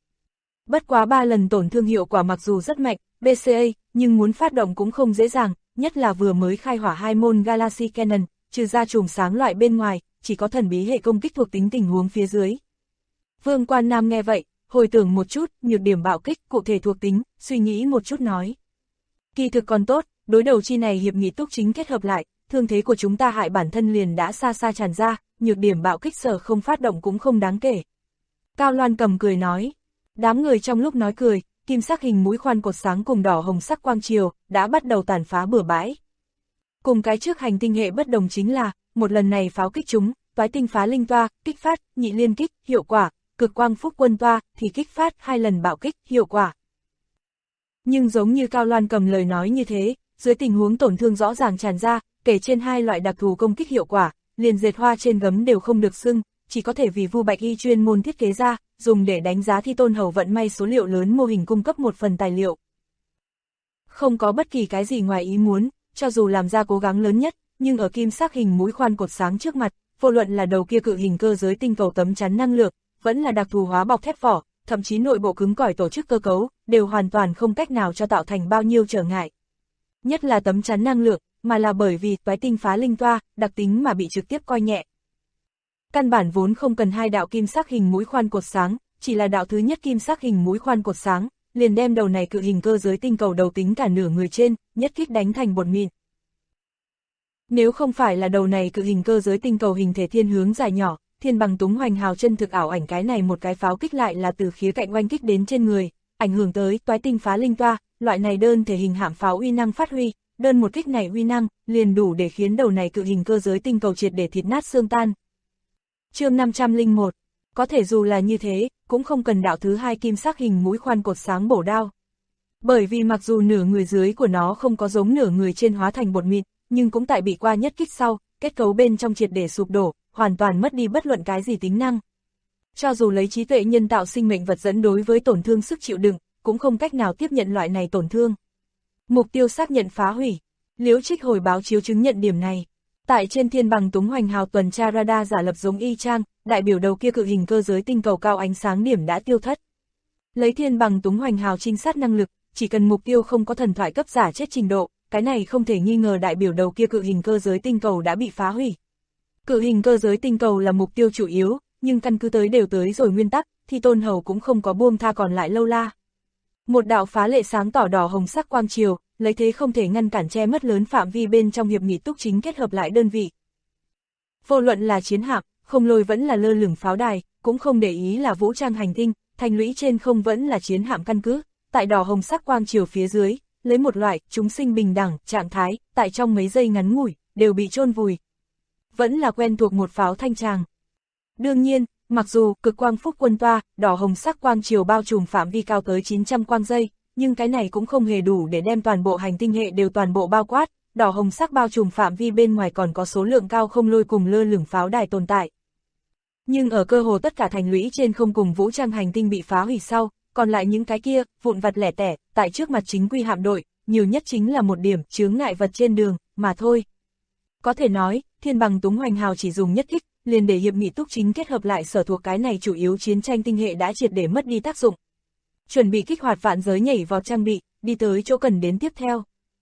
Bất quá 3 lần tổn thương hiệu quả mặc dù rất mạnh, BCA, nhưng muốn phát động cũng không dễ dàng, nhất là vừa mới khai hỏa hai môn Galaxy Cannon, trừ ra chùm sáng loại bên ngoài, chỉ có thần bí hệ công kích thuộc tính tình huống phía dưới. Vương Quan Nam nghe vậy, hồi tưởng một chút, nhược điểm bạo kích, cụ thể thuộc tính, suy nghĩ một chút nói. Kỳ thực còn tốt, đối đầu chi này hiệp nghị túc chính kết hợp lại, thương thế của chúng ta hại bản thân liền đã xa xa tràn ra, nhược điểm bạo kích sở không phát động cũng không đáng kể. Cao Loan Cầm cười nói, đám người trong lúc nói cười, kim sắc hình mũi khoan cột sáng cùng đỏ hồng sắc quang triều, đã bắt đầu tàn phá bừa bãi. Cùng cái trước hành tinh hệ bất đồng chính là, một lần này pháo kích chúng, toái tinh phá linh toa, kích phát, nhị liên kích, hiệu quả, cực quang phúc quân toa, thì kích phát 2 lần bạo kích, hiệu quả. Nhưng giống như Cao Loan Cầm lời nói như thế, dưới tình huống tổn thương rõ ràng tràn ra, kể trên hai loại đặc thù công kích hiệu quả, liền dệt hoa trên gấm đều không được xưng, chỉ có thể vì Vu Bạch Y chuyên môn thiết kế ra, dùng để đánh giá Thi Tôn Hầu vận may số liệu lớn mô hình cung cấp một phần tài liệu. Không có bất kỳ cái gì ngoài ý muốn, cho dù làm ra cố gắng lớn nhất, nhưng ở kim sắc hình mũi khoan cột sáng trước mặt, vô luận là đầu kia cự hình cơ giới tinh cầu tấm chắn năng lượng, vẫn là đặc thù hóa bọc thép vỏ, thậm chí nội bộ cứng cỏi tổ chức cơ cấu, đều hoàn toàn không cách nào cho tạo thành bao nhiêu trở ngại. Nhất là tấm chắn năng lượng, mà là bởi vì toái tinh phá linh toa, đặc tính mà bị trực tiếp coi nhẹ. Căn bản vốn không cần hai đạo kim sắc hình mũi khoan cột sáng, chỉ là đạo thứ nhất kim sắc hình mũi khoan cột sáng, liền đem đầu này cự hình cơ giới tinh cầu đầu tính cả nửa người trên, nhất kích đánh thành bột mịn. Nếu không phải là đầu này cự hình cơ giới tinh cầu hình thể thiên hướng dài nhỏ, Thiên Bằng Túng Hoành Hào chân thực ảo ảnh cái này một cái pháo kích lại là từ khía cạnh oanh kích đến trên người, ảnh hưởng tới toái tinh phá linh toa, loại này đơn thể hình hạm pháo uy năng phát huy, đơn một kích này uy năng, liền đủ để khiến đầu này cự hình cơ giới tinh cầu triệt để thịt nát xương tan. Chương 501, có thể dù là như thế, cũng không cần đạo thứ hai kim sắc hình mũi khoan cột sáng bổ đao. Bởi vì mặc dù nửa người dưới của nó không có giống nửa người trên hóa thành bột mịn, nhưng cũng tại bị qua nhất kích sau, kết cấu bên trong triệt để sụp đổ, hoàn toàn mất đi bất luận cái gì tính năng. Cho dù lấy trí tuệ nhân tạo sinh mệnh vật dẫn đối với tổn thương sức chịu đựng, cũng không cách nào tiếp nhận loại này tổn thương. Mục tiêu xác nhận phá hủy. Liễu Trích hồi báo chiếu chứng nhận điểm này. Tại trên Thiên Bằng Túng Hoành Hào tuần tra radar giả lập giống y chang, đại biểu đầu kia cự hình cơ giới tinh cầu cao ánh sáng điểm đã tiêu thất. Lấy Thiên Bằng Túng Hoành Hào trinh sát năng lực, chỉ cần mục tiêu không có thần thoại cấp giả chết trình độ, cái này không thể nghi ngờ đại biểu đầu kia cự hình cơ giới tinh cầu đã bị phá hủy. Cự hình cơ giới tinh cầu là mục tiêu chủ yếu, nhưng căn cứ tới đều tới rồi nguyên tắc, thì Tôn Hầu cũng không có buông tha còn lại lâu la. Một đạo phá lệ sáng tỏ đỏ hồng sắc quang chiều, lấy thế không thể ngăn cản che mất lớn phạm vi bên trong hiệp nghị túc chính kết hợp lại đơn vị. Vô luận là chiến hạm, không lôi vẫn là lơ lửng pháo đài, cũng không để ý là vũ trang hành tinh, thành lũy trên không vẫn là chiến hạm căn cứ, tại đỏ hồng sắc quang chiều phía dưới, lấy một loại chúng sinh bình đẳng trạng thái, tại trong mấy giây ngắn ngủi, đều bị chôn vùi. Vẫn là quen thuộc một pháo thanh tràng. Đương nhiên, mặc dù cực quang phúc quân toa, đỏ hồng sắc quang chiều bao trùm phạm vi cao tới 900 quang giây, nhưng cái này cũng không hề đủ để đem toàn bộ hành tinh hệ đều toàn bộ bao quát, đỏ hồng sắc bao trùm phạm vi bên ngoài còn có số lượng cao không lôi cùng lơ lửng pháo đài tồn tại. Nhưng ở cơ hồ tất cả thành lũy trên không cùng vũ trang hành tinh bị phá hủy sau, còn lại những cái kia, vụn vặt lẻ tẻ, tại trước mặt chính quy hạm đội, nhiều nhất chính là một điểm chướng ngại vật trên đường, mà thôi. Có thể nói, Thiên Bằng Túng Hoành Hào chỉ dùng nhất kích, liền để hiệp nghị túc chính kết hợp lại sở thuộc cái này chủ yếu chiến tranh tinh hệ đã triệt để mất đi tác dụng. Chuẩn bị kích hoạt vạn giới nhảy vọt trang bị, đi tới chỗ cần đến tiếp theo.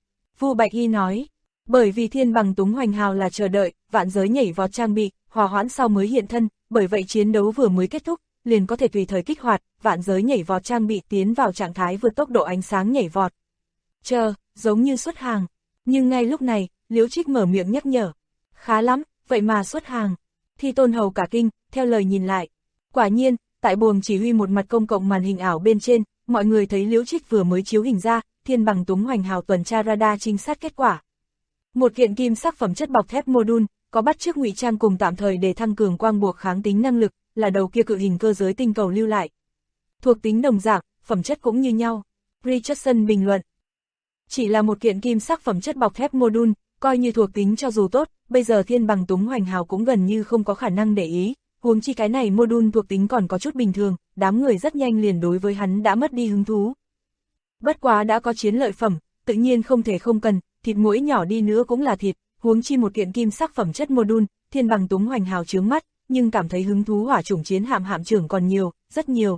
Vu Bạch Y nói, bởi vì Thiên Bằng Túng Hoành Hào là chờ đợi, vạn giới nhảy vọt trang bị, hòa hoãn sau mới hiện thân, bởi vậy chiến đấu vừa mới kết thúc, liền có thể tùy thời kích hoạt, vạn giới nhảy vọt trang bị tiến vào trạng thái vượt tốc độ ánh sáng nhảy vọt. Chờ, giống như xuất hàng. Nhưng ngay lúc này, Liễu Trích mở miệng nhắc nhở. Khá lắm, vậy mà xuất hàng. Thi Tôn Hầu cả kinh, theo lời nhìn lại. Quả nhiên, tại buồng chỉ huy một mặt công cộng màn hình ảo bên trên, mọi người thấy Liễu Trích vừa mới chiếu hình ra, Thiên Bằng Túng Hoành Hào tuần tra radar trinh sát kết quả. Một kiện kim sắc phẩm chất bọc thép module, có bắt chước ngụy trang cùng tạm thời để thăng cường quang buộc kháng tính năng lực, là đầu kia cự hình cơ giới tinh cầu lưu lại. Thuộc tính đồng dạng, phẩm chất cũng như nhau. Richardson bình luận. Chỉ là một kiện kim sắc phẩm chất bọc thép module, coi như thuộc tính cho dù tốt, bây giờ Thiên Bằng Túng Hoành Hào cũng gần như không có khả năng để ý, huống chi cái này module thuộc tính còn có chút bình thường, đám người rất nhanh liền đối với hắn đã mất đi hứng thú. Bất quá đã có chiến lợi phẩm, tự nhiên không thể không cần, thịt muỗi nhỏ đi nữa cũng là thịt, huống chi một kiện kim sắc phẩm chất module, Thiên Bằng Túng Hoành Hào chướng mắt, nhưng cảm thấy hứng thú hỏa chủng chiến hạm trưởng còn nhiều, rất nhiều.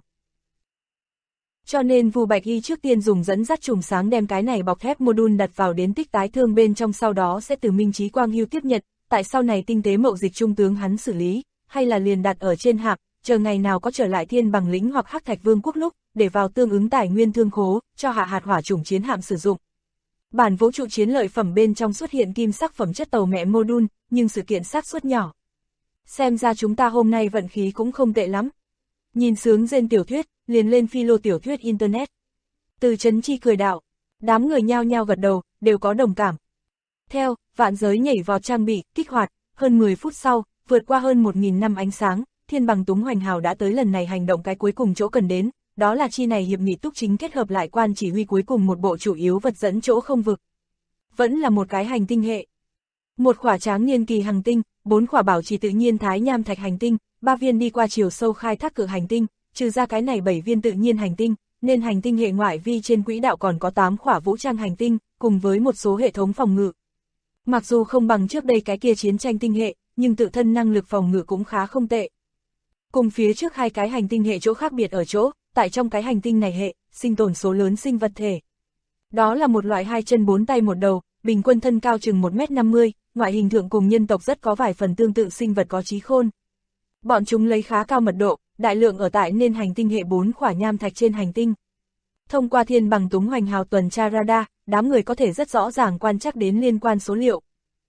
Cho nên Vu Bạch Y trước tiên dùng dẫn dắt chùm sáng đem cái này bọc thép module đặt vào đến tích tái thương bên trong, sau đó sẽ từ Minh Chí Quang Hưu tiếp nhận, tại sau này tinh tế mậu dịch trung tướng hắn xử lý, hay là liền đặt ở trên hạm, chờ ngày nào có trở lại Thiên Bằng lĩnh hoặc Hắc Thạch Vương quốc lúc, để vào tương ứng tài nguyên thương khố, cho hạ hạt hỏa chủng chiến hạm sử dụng. Bản vũ trụ chiến lợi phẩm bên trong xuất hiện kim sắc phẩm chất tàu mẹ module, nhưng sự kiện xác suất nhỏ. Xem ra chúng ta hôm nay vận khí cũng không tệ lắm. Nhìn sướng rên tiểu thuyết, liền lên philo tiểu thuyết internet. Từ Chấn Chi cười đạo, đám người nhao nhao gật đầu, đều có đồng cảm. Theo, vạn giới nhảy vọt trang bị, kích hoạt, hơn 10 phút sau, vượt qua hơn 1000 năm ánh sáng, Thiên Bằng Túng Hoành Hào đã tới lần này hành động cái cuối cùng chỗ cần đến, đó là chi này hiệp nghị túc chính kết hợp lại quan chỉ huy cuối cùng một bộ chủ yếu vật dẫn chỗ không vực. Vẫn là một cái hành tinh hệ. Một khỏa tráng niên kỳ hành tinh, 4 khỏa bảo trì tự nhiên thái nham thạch hành tinh, 3 viên đi qua chiều sâu khai thác cự hành tinh, trừ ra cái này 7 viên tự nhiên hành tinh, nên hành tinh hệ ngoại vi trên quỹ đạo còn có 8 khỏa vũ trang hành tinh, cùng với một số hệ thống phòng ngự. Mặc dù không bằng trước đây cái kia chiến tranh tinh hệ, nhưng tự thân năng lực phòng ngự cũng khá không tệ. Cùng phía trước hai cái hành tinh hệ chỗ khác biệt ở chỗ, tại trong cái hành tinh này hệ, sinh tồn số lớn sinh vật thể. Đó là một loại 2 chân 4 tay một đầu, bình quân thân cao chừng 1m50, ngoại hình thượng cùng nhân tộc rất có vài phần tương tự sinh vật có trí khôn. Bọn chúng lấy khá cao mật độ, đại lượng ở tại nên hành tinh hệ 4 khỏa nham thạch trên hành tinh. Thông qua thiên bằng túng hoành hào tuần tra radar, đám người có thể rất rõ ràng quan trắc đến liên quan số liệu.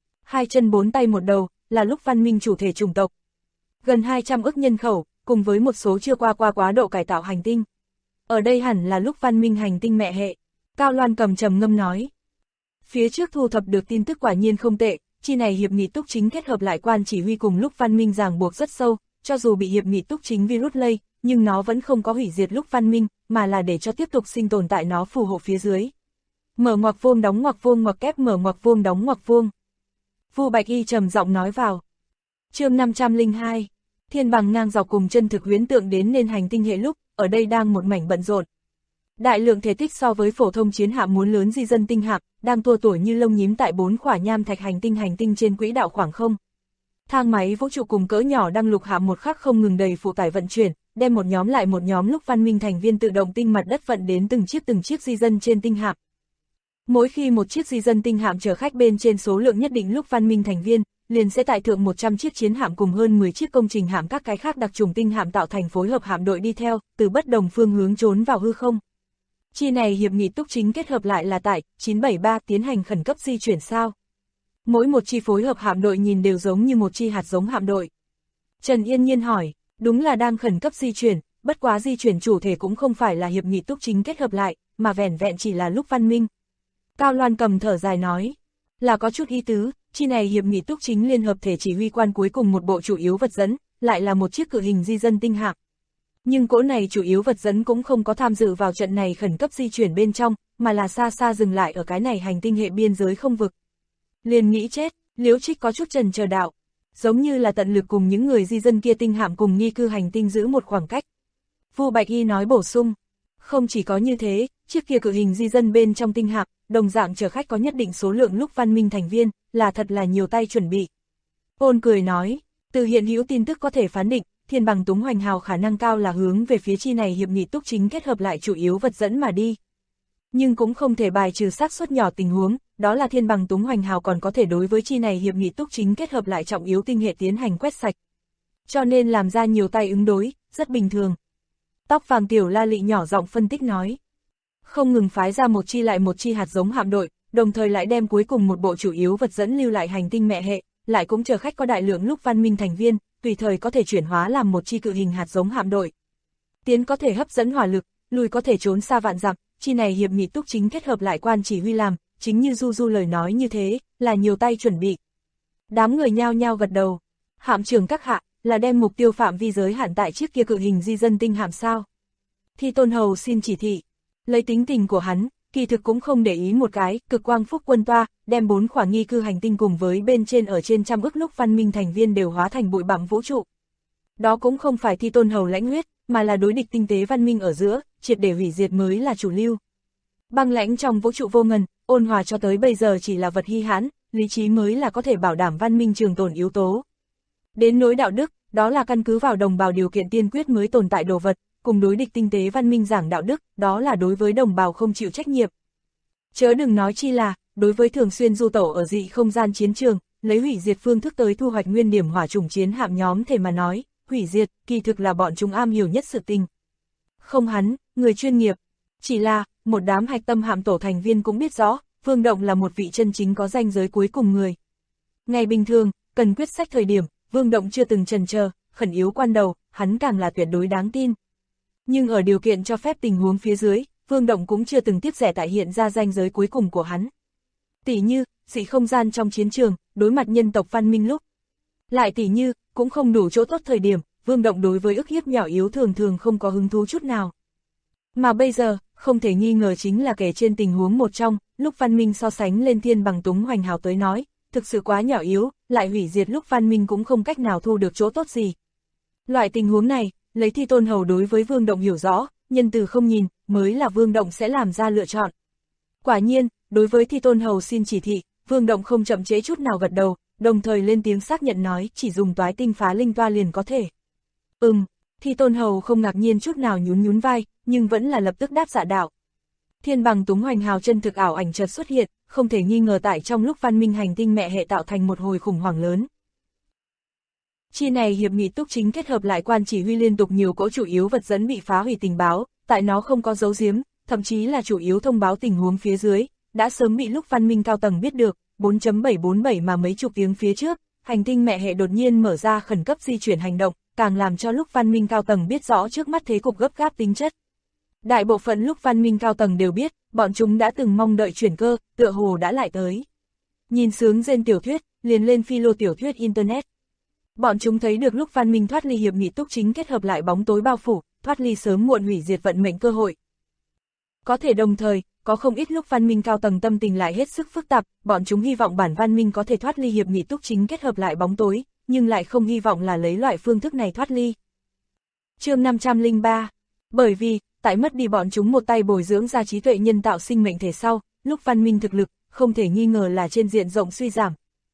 2 chân 4 tay một đầu, là lúc văn minh chủ thể chủng tộc. Gần 200 ức nhân khẩu, cùng với một số chưa qua quá độ cải tạo hành tinh. Ở đây hẳn là lúc văn minh hành tinh mẹ hệ. Cao Loan Cầm trầm ngâm nói. Phía trước thu thập được tin tức quả nhiên không tệ, chi này hiệp nghị túc chính kết hợp lại quan chỉ huy cùng lúc văn minh ràng buộc rất sâu, cho dù bị hiệp nghị túc chính virus lây, nhưng nó vẫn không có hủy diệt lúc văn minh, mà là để cho tiếp tục sinh tồn tại nó phù hộ phía dưới. Mở ngoặc vuông đóng ngoặc vuông ngoặc kép mở ngoặc vuông đóng ngoặc vuông. Vu Bạch Y trầm giọng nói vào. Chương 502, thiên bằng ngang dọc cùng chân thực huyễn tượng đến nên hành tinh hệ lúc, ở đây đang một mảnh bận rộn. Đại lượng thể tích so với phổ thông chiến hạm muốn lớn di dân tinh hạm, đang tua tủa như lông nhím tại 4 khỏa nham thạch hành tinh trên quỹ đạo khoảng không. Thang máy vũ trụ cùng cỡ nhỏ đang lục hạm một khắc không ngừng đầy phụ tải vận chuyển, đem một nhóm lại một nhóm lúc văn minh thành viên tự động tinh mặt đất vận đến từng chiếc di dân trên tinh hạm. Mỗi khi một chiếc di dân tinh hạm chở khách bên trên số lượng nhất định lúc văn minh thành viên, liền sẽ tải thượng 100 chiếc chiến hạm cùng hơn 10 chiếc công trình hạm các cái khác đặc trùng tinh hạm tạo thành phối hợp hạm đội đi theo, từ bất đồng phương hướng trốn vào hư không. Chi này hiệp nghị túc chính kết hợp lại là tại 973 tiến hành khẩn cấp di chuyển sao? Mỗi một chi phối hợp hạm đội nhìn đều giống như một chi hạt giống hạm đội. Trần Yên Nhiên hỏi, đúng là đang khẩn cấp di chuyển, bất quá di chuyển chủ thể cũng không phải là hiệp nghị túc chính kết hợp lại, mà vẻn vẹn chỉ là lúc văn minh. Cao Loan Cầm thở dài nói, là có chút ý tứ, chi này hiệp nghị túc chính liên hợp thể chỉ huy quan cuối cùng một bộ chủ yếu vật dẫn, lại là một chiếc cự hình di dân tinh hạm. Nhưng cỗ này chủ yếu vật dẫn cũng không có tham dự vào trận này khẩn cấp di chuyển bên trong, mà là xa xa dừng lại ở cái này hành tinh hệ biên giới không vực. Liền nghĩ chết, Liễu Trích có chút chần chờ đạo, giống như là tận lực cùng những người di dân kia tinh hạm cùng nghi cư hành tinh giữ một khoảng cách. Vu Bạch Y nói bổ sung, không chỉ có như thế, chiếc kia cự hình di dân bên trong tinh hạm, đồng dạng chở khách có nhất định số lượng lúc văn minh thành viên, là thật là nhiều tay chuẩn bị. Ôn cười nói, từ hiện hữu tin tức có thể phán định, thiên bằng túng hoành hào khả năng cao là hướng về phía chi này hiệp nghị túc chính kết hợp lại chủ yếu vật dẫn mà đi. Nhưng cũng không thể bài trừ xác suất nhỏ tình huống, đó là thiên bằng túng hoành hào còn có thể đối với chi này hiệp nghị túc chính kết hợp lại trọng yếu tinh hệ tiến hành quét sạch. Cho nên làm ra nhiều tay ứng đối, rất bình thường. Tóc vàng Tiểu La Lị nhỏ giọng phân tích nói. Không ngừng phái ra một chi lại một chi hạt giống hạm đội, đồng thời lại đem cuối cùng một bộ chủ yếu vật dẫn lưu lại hành tinh mẹ hệ, lại cũng chờ khách có đại lượng lúc văn minh thành viên, tùy thời có thể chuyển hóa làm một chi cự hình hạt giống hạm đội. Tiến có thể hấp dẫn hỏa lực, lùi có thể trốn xa vạn dặm, chi này hiệp nghị túc chính kết hợp lại quan chỉ huy làm, chính như Du Du lời nói như thế, là nhiều tay chuẩn bị. Đám người nhao nhao gật đầu. Hạm trưởng các hạ, là đem mục tiêu phạm vi giới hạn tại chiếc kia cự hình di dân tinh hạm sao? Thi Tôn Hầu xin chỉ thị. Lấy tính tình của hắn, kỳ thực cũng không để ý một cái, cực quang phúc quân toa, đem 4 khỏa nghi cư hành tinh cùng với bên trên ở trên trăm ức lúc văn minh thành viên đều hóa thành bụi bặm vũ trụ. Đó cũng không phải Thi Tôn Hầu lãnh huyết, mà là đối địch tinh tế văn minh ở giữa, triệt để hủy diệt mới là chủ lưu. Băng lãnh trong vũ trụ vô ngần, ôn hòa cho tới bây giờ chỉ là vật hi hãn, lý trí mới là có thể bảo đảm văn minh trường tồn yếu tố. Đến nỗi đạo đức, đó là căn cứ vào đồng bào điều kiện tiên quyết mới tồn tại đồ vật, cùng đối địch tinh tế văn minh giảng đạo đức, đó là đối với đồng bào không chịu trách nhiệm. Chớ đừng nói chi là, đối với thường xuyên du tẩu ở dị không gian chiến trường, lấy hủy diệt phương thức tới thu hoạch nguyên điểm hỏa chủng chiến hạm nhóm thể mà nói, hủy diệt, kỳ thực là bọn chúng am hiểu nhất sự tình. Không hắn, người chuyên nghiệp, chỉ là, một đám hạch tâm hạm tổ thành viên cũng biết rõ, Vương Động là một vị chân chính có danh giới cuối cùng người. Ngày bình thường, cần quyết sách thời điểm, Vương Động chưa từng chần chờ, khẩn yếu quan đầu, hắn càng là tuyệt đối đáng tin. Nhưng ở điều kiện cho phép tình huống phía dưới, Vương Động cũng chưa từng tiếc rẻ tại hiện ra danh giới cuối cùng của hắn. Tỷ như, dị không gian trong chiến trường, đối mặt nhân tộc văn minh lúc. Lại tỷ như, cũng không đủ chỗ tốt thời điểm, Vương Động đối với ức hiếp nhỏ yếu thường thường không có hứng thú chút nào. Mà bây giờ, không thể nghi ngờ chính là kể trên tình huống một trong, lúc văn minh so sánh lên thiên bằng túng hoành hào tới nói, thực sự quá nhỏ yếu, lại hủy diệt lúc văn minh cũng không cách nào thu được chỗ tốt gì. Loại tình huống này, lấy Thi Tôn Hầu đối với Vương Động hiểu rõ, nhân từ không nhìn, mới là Vương Động sẽ làm ra lựa chọn. Quả nhiên, đối với Thi Tôn Hầu xin chỉ thị, Vương Động không chậm trễ chút nào gật đầu, đồng thời lên tiếng xác nhận nói chỉ dùng toái tinh phá linh toa liền có thể. Thi Tôn Hầu không ngạc nhiên chút nào nhún nhún vai, nhưng vẫn là lập tức đáp dạ đạo. Thiên bằng túng hoành hào chân thực ảo ảnh chợt xuất hiện, không thể nghi ngờ tại trong lúc văn minh hành tinh mẹ hệ tạo thành một hồi khủng hoảng lớn. Chi này hiệp nghị túc chính kết hợp lại quan chỉ huy liên tục nhiều cỗ chủ yếu vật dẫn bị phá hủy tình báo, tại nó không có dấu giếm, thậm chí là chủ yếu thông báo tình huống phía dưới, đã sớm bị lúc văn minh cao tầng biết được, 4.747 mà mấy chục tiếng phía trước, hành tinh mẹ hệ đột nhiên mở ra khẩn cấp di chuyển hành động, càng làm cho lúc văn minh cao tầng biết rõ trước mắt thế cục gấp gáp tính chất. Đại bộ phận lúc văn minh cao tầng đều biết, bọn chúng đã từng mong đợi chuyển cơ, tựa hồ đã lại tới. Nhìn sướng trên tiểu thuyết, liền lên philo tiểu thuyết Internet. Bọn chúng thấy được lúc văn minh thoát ly hiệp nghị túc chính kết hợp lại bóng tối bao phủ, thoát ly sớm muộn hủy diệt vận mệnh cơ hội. Có thể đồng thời, có không ít lúc văn minh cao tầng tâm tình lại hết sức phức tạp, bọn chúng hy vọng bản văn minh có thể thoát ly hiệp nghị túc chính kết hợp lại bóng tối, nhưng lại không hy vọng là lấy loại phương thức này thoát ly. Chương 503. Bởi vì, tại mất đi bọn chúng một tay bồi dưỡng ra trí tuệ nhân tạo sinh mệnh thể sau, lúc văn minh thực lực, không thể nghi ngờ là trên diện rộng suy giảm.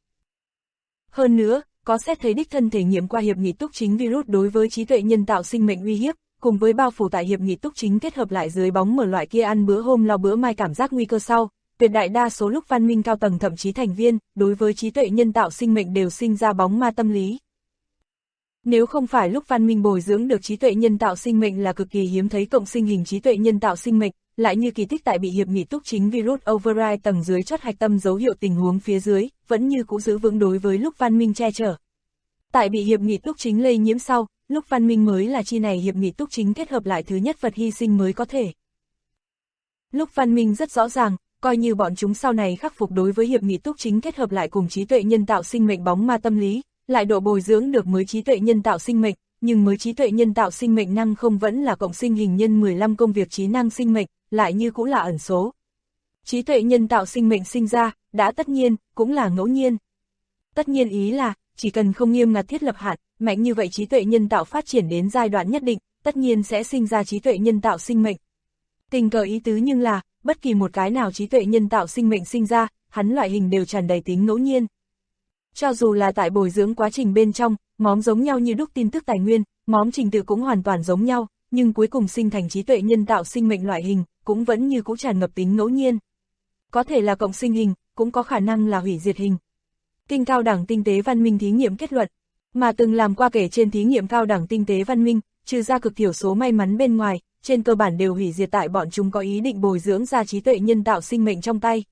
Hơn nữa, có xét thấy đích thân thể nghiệm qua hiệp nghị túc chính virus đối với trí tuệ nhân tạo sinh mệnh uy hiếp, cùng với bao phủ tại hiệp nghị túc chính kết hợp lại dưới bóng mở loại kia ăn bữa hôm lo bữa mai cảm giác nguy cơ sau, tuyệt đại đa số lúc văn minh cao tầng thậm chí thành viên, đối với trí tuệ nhân tạo sinh mệnh đều sinh ra bóng ma tâm lý. Nếu không phải lúc văn minh bồi dưỡng được trí tuệ nhân tạo sinh mệnh là cực kỳ hiếm thấy cộng sinh hình trí tuệ nhân tạo sinh mệnh, lại như kỳ tích tại bị hiệp nghị túc chính virus override tầng dưới chót hạch tâm dấu hiệu tình huống phía dưới, vẫn như cũ giữ vững đối với lúc văn minh che chở. Tại bị hiệp nghị túc chính lây nhiễm sau, lúc văn minh mới là chi này hiệp nghị túc chính kết hợp lại thứ nhất vật hy sinh mới có thể. Lúc văn minh rất rõ ràng, coi như bọn chúng sau này khắc phục đối với hiệp nghị túc chính kết hợp lại cùng trí tuệ nhân tạo sinh mệnh bóng ma tâm lý, lại độ bồi dưỡng được mới trí tuệ nhân tạo sinh mệnh, nhưng mới trí tuệ nhân tạo sinh mệnh năng không vẫn là cộng sinh hình nhân 15 công việc trí năng sinh mệnh, lại như cũng là ẩn số. Trí tuệ nhân tạo sinh mệnh sinh ra, đã tất nhiên, cũng là ngẫu nhiên. Tất nhiên ý là, chỉ cần không nghiêm ngặt thiết lập hạn, mạnh như vậy trí tuệ nhân tạo phát triển đến giai đoạn nhất định, tất nhiên sẽ sinh ra trí tuệ nhân tạo sinh mệnh. Tình cờ ý tứ nhưng là, bất kỳ một cái nào trí tuệ nhân tạo sinh mệnh sinh ra, hắn loại hình đều tràn đầy tính ngẫu nhiên. Cho dù là tại bồi dưỡng quá trình bên trong, móm giống nhau như đúc tin tức tài nguyên, móm trình tự cũng hoàn toàn giống nhau, nhưng cuối cùng sinh thành trí tuệ nhân tạo sinh mệnh loại hình, cũng vẫn như cũ tràn ngập tính ngẫu nhiên. Có thể là cộng sinh hình, cũng có khả năng là hủy diệt hình. Kinh cao đẳng tinh tế văn minh thí nghiệm kết luận, mà từng làm qua kể trên thí nghiệm cao đẳng tinh tế văn minh, trừ ra cực thiểu số may mắn bên ngoài, trên cơ bản đều hủy diệt tại bọn chúng có ý định bồi dưỡng ra trí tuệ nhân tạo sinh mệnh trong tay.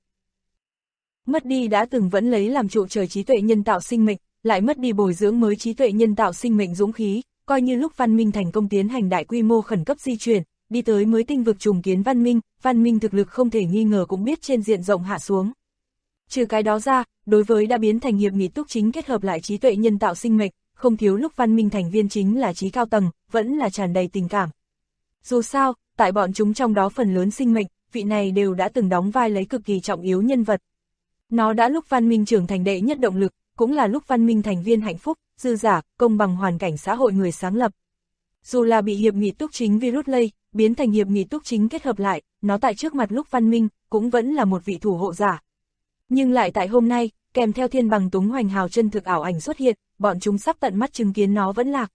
Mất đi đã từng vẫn lấy làm trụ trời trí tuệ nhân tạo sinh mệnh, lại mất đi bồi dưỡng mới trí tuệ nhân tạo sinh mệnh dũng khí, coi như lúc văn minh thành công tiến hành đại quy mô khẩn cấp di chuyển, đi tới mới tinh vực trùng kiến văn minh thực lực không thể nghi ngờ cũng biết trên diện rộng hạ xuống. Trừ cái đó ra, đối với đã biến thành hiệp nghị túc chính kết hợp lại trí tuệ nhân tạo sinh mệnh, không thiếu lúc văn minh thành viên chính là trí cao tầng, vẫn là tràn đầy tình cảm. Dù sao, tại bọn chúng trong đó phần lớn sinh mệnh, vị này đều đã từng đóng vai lấy cực kỳ trọng yếu nhân vật. Nó đã lúc văn minh trưởng thành đệ nhất động lực, cũng là lúc văn minh thành viên hạnh phúc, dư giả, công bằng hoàn cảnh xã hội người sáng lập. Dù là bị hiệp nghị túc chính virus lây, biến thành hiệp nghị túc chính kết hợp lại, nó tại trước mặt lúc văn minh, cũng vẫn là một vị thủ hộ giả. Nhưng lại tại hôm nay, kèm theo thiên bằng túng hoành hào chân thực ảo ảnh xuất hiện, bọn chúng sắp tận mắt chứng kiến nó vẫn lạc.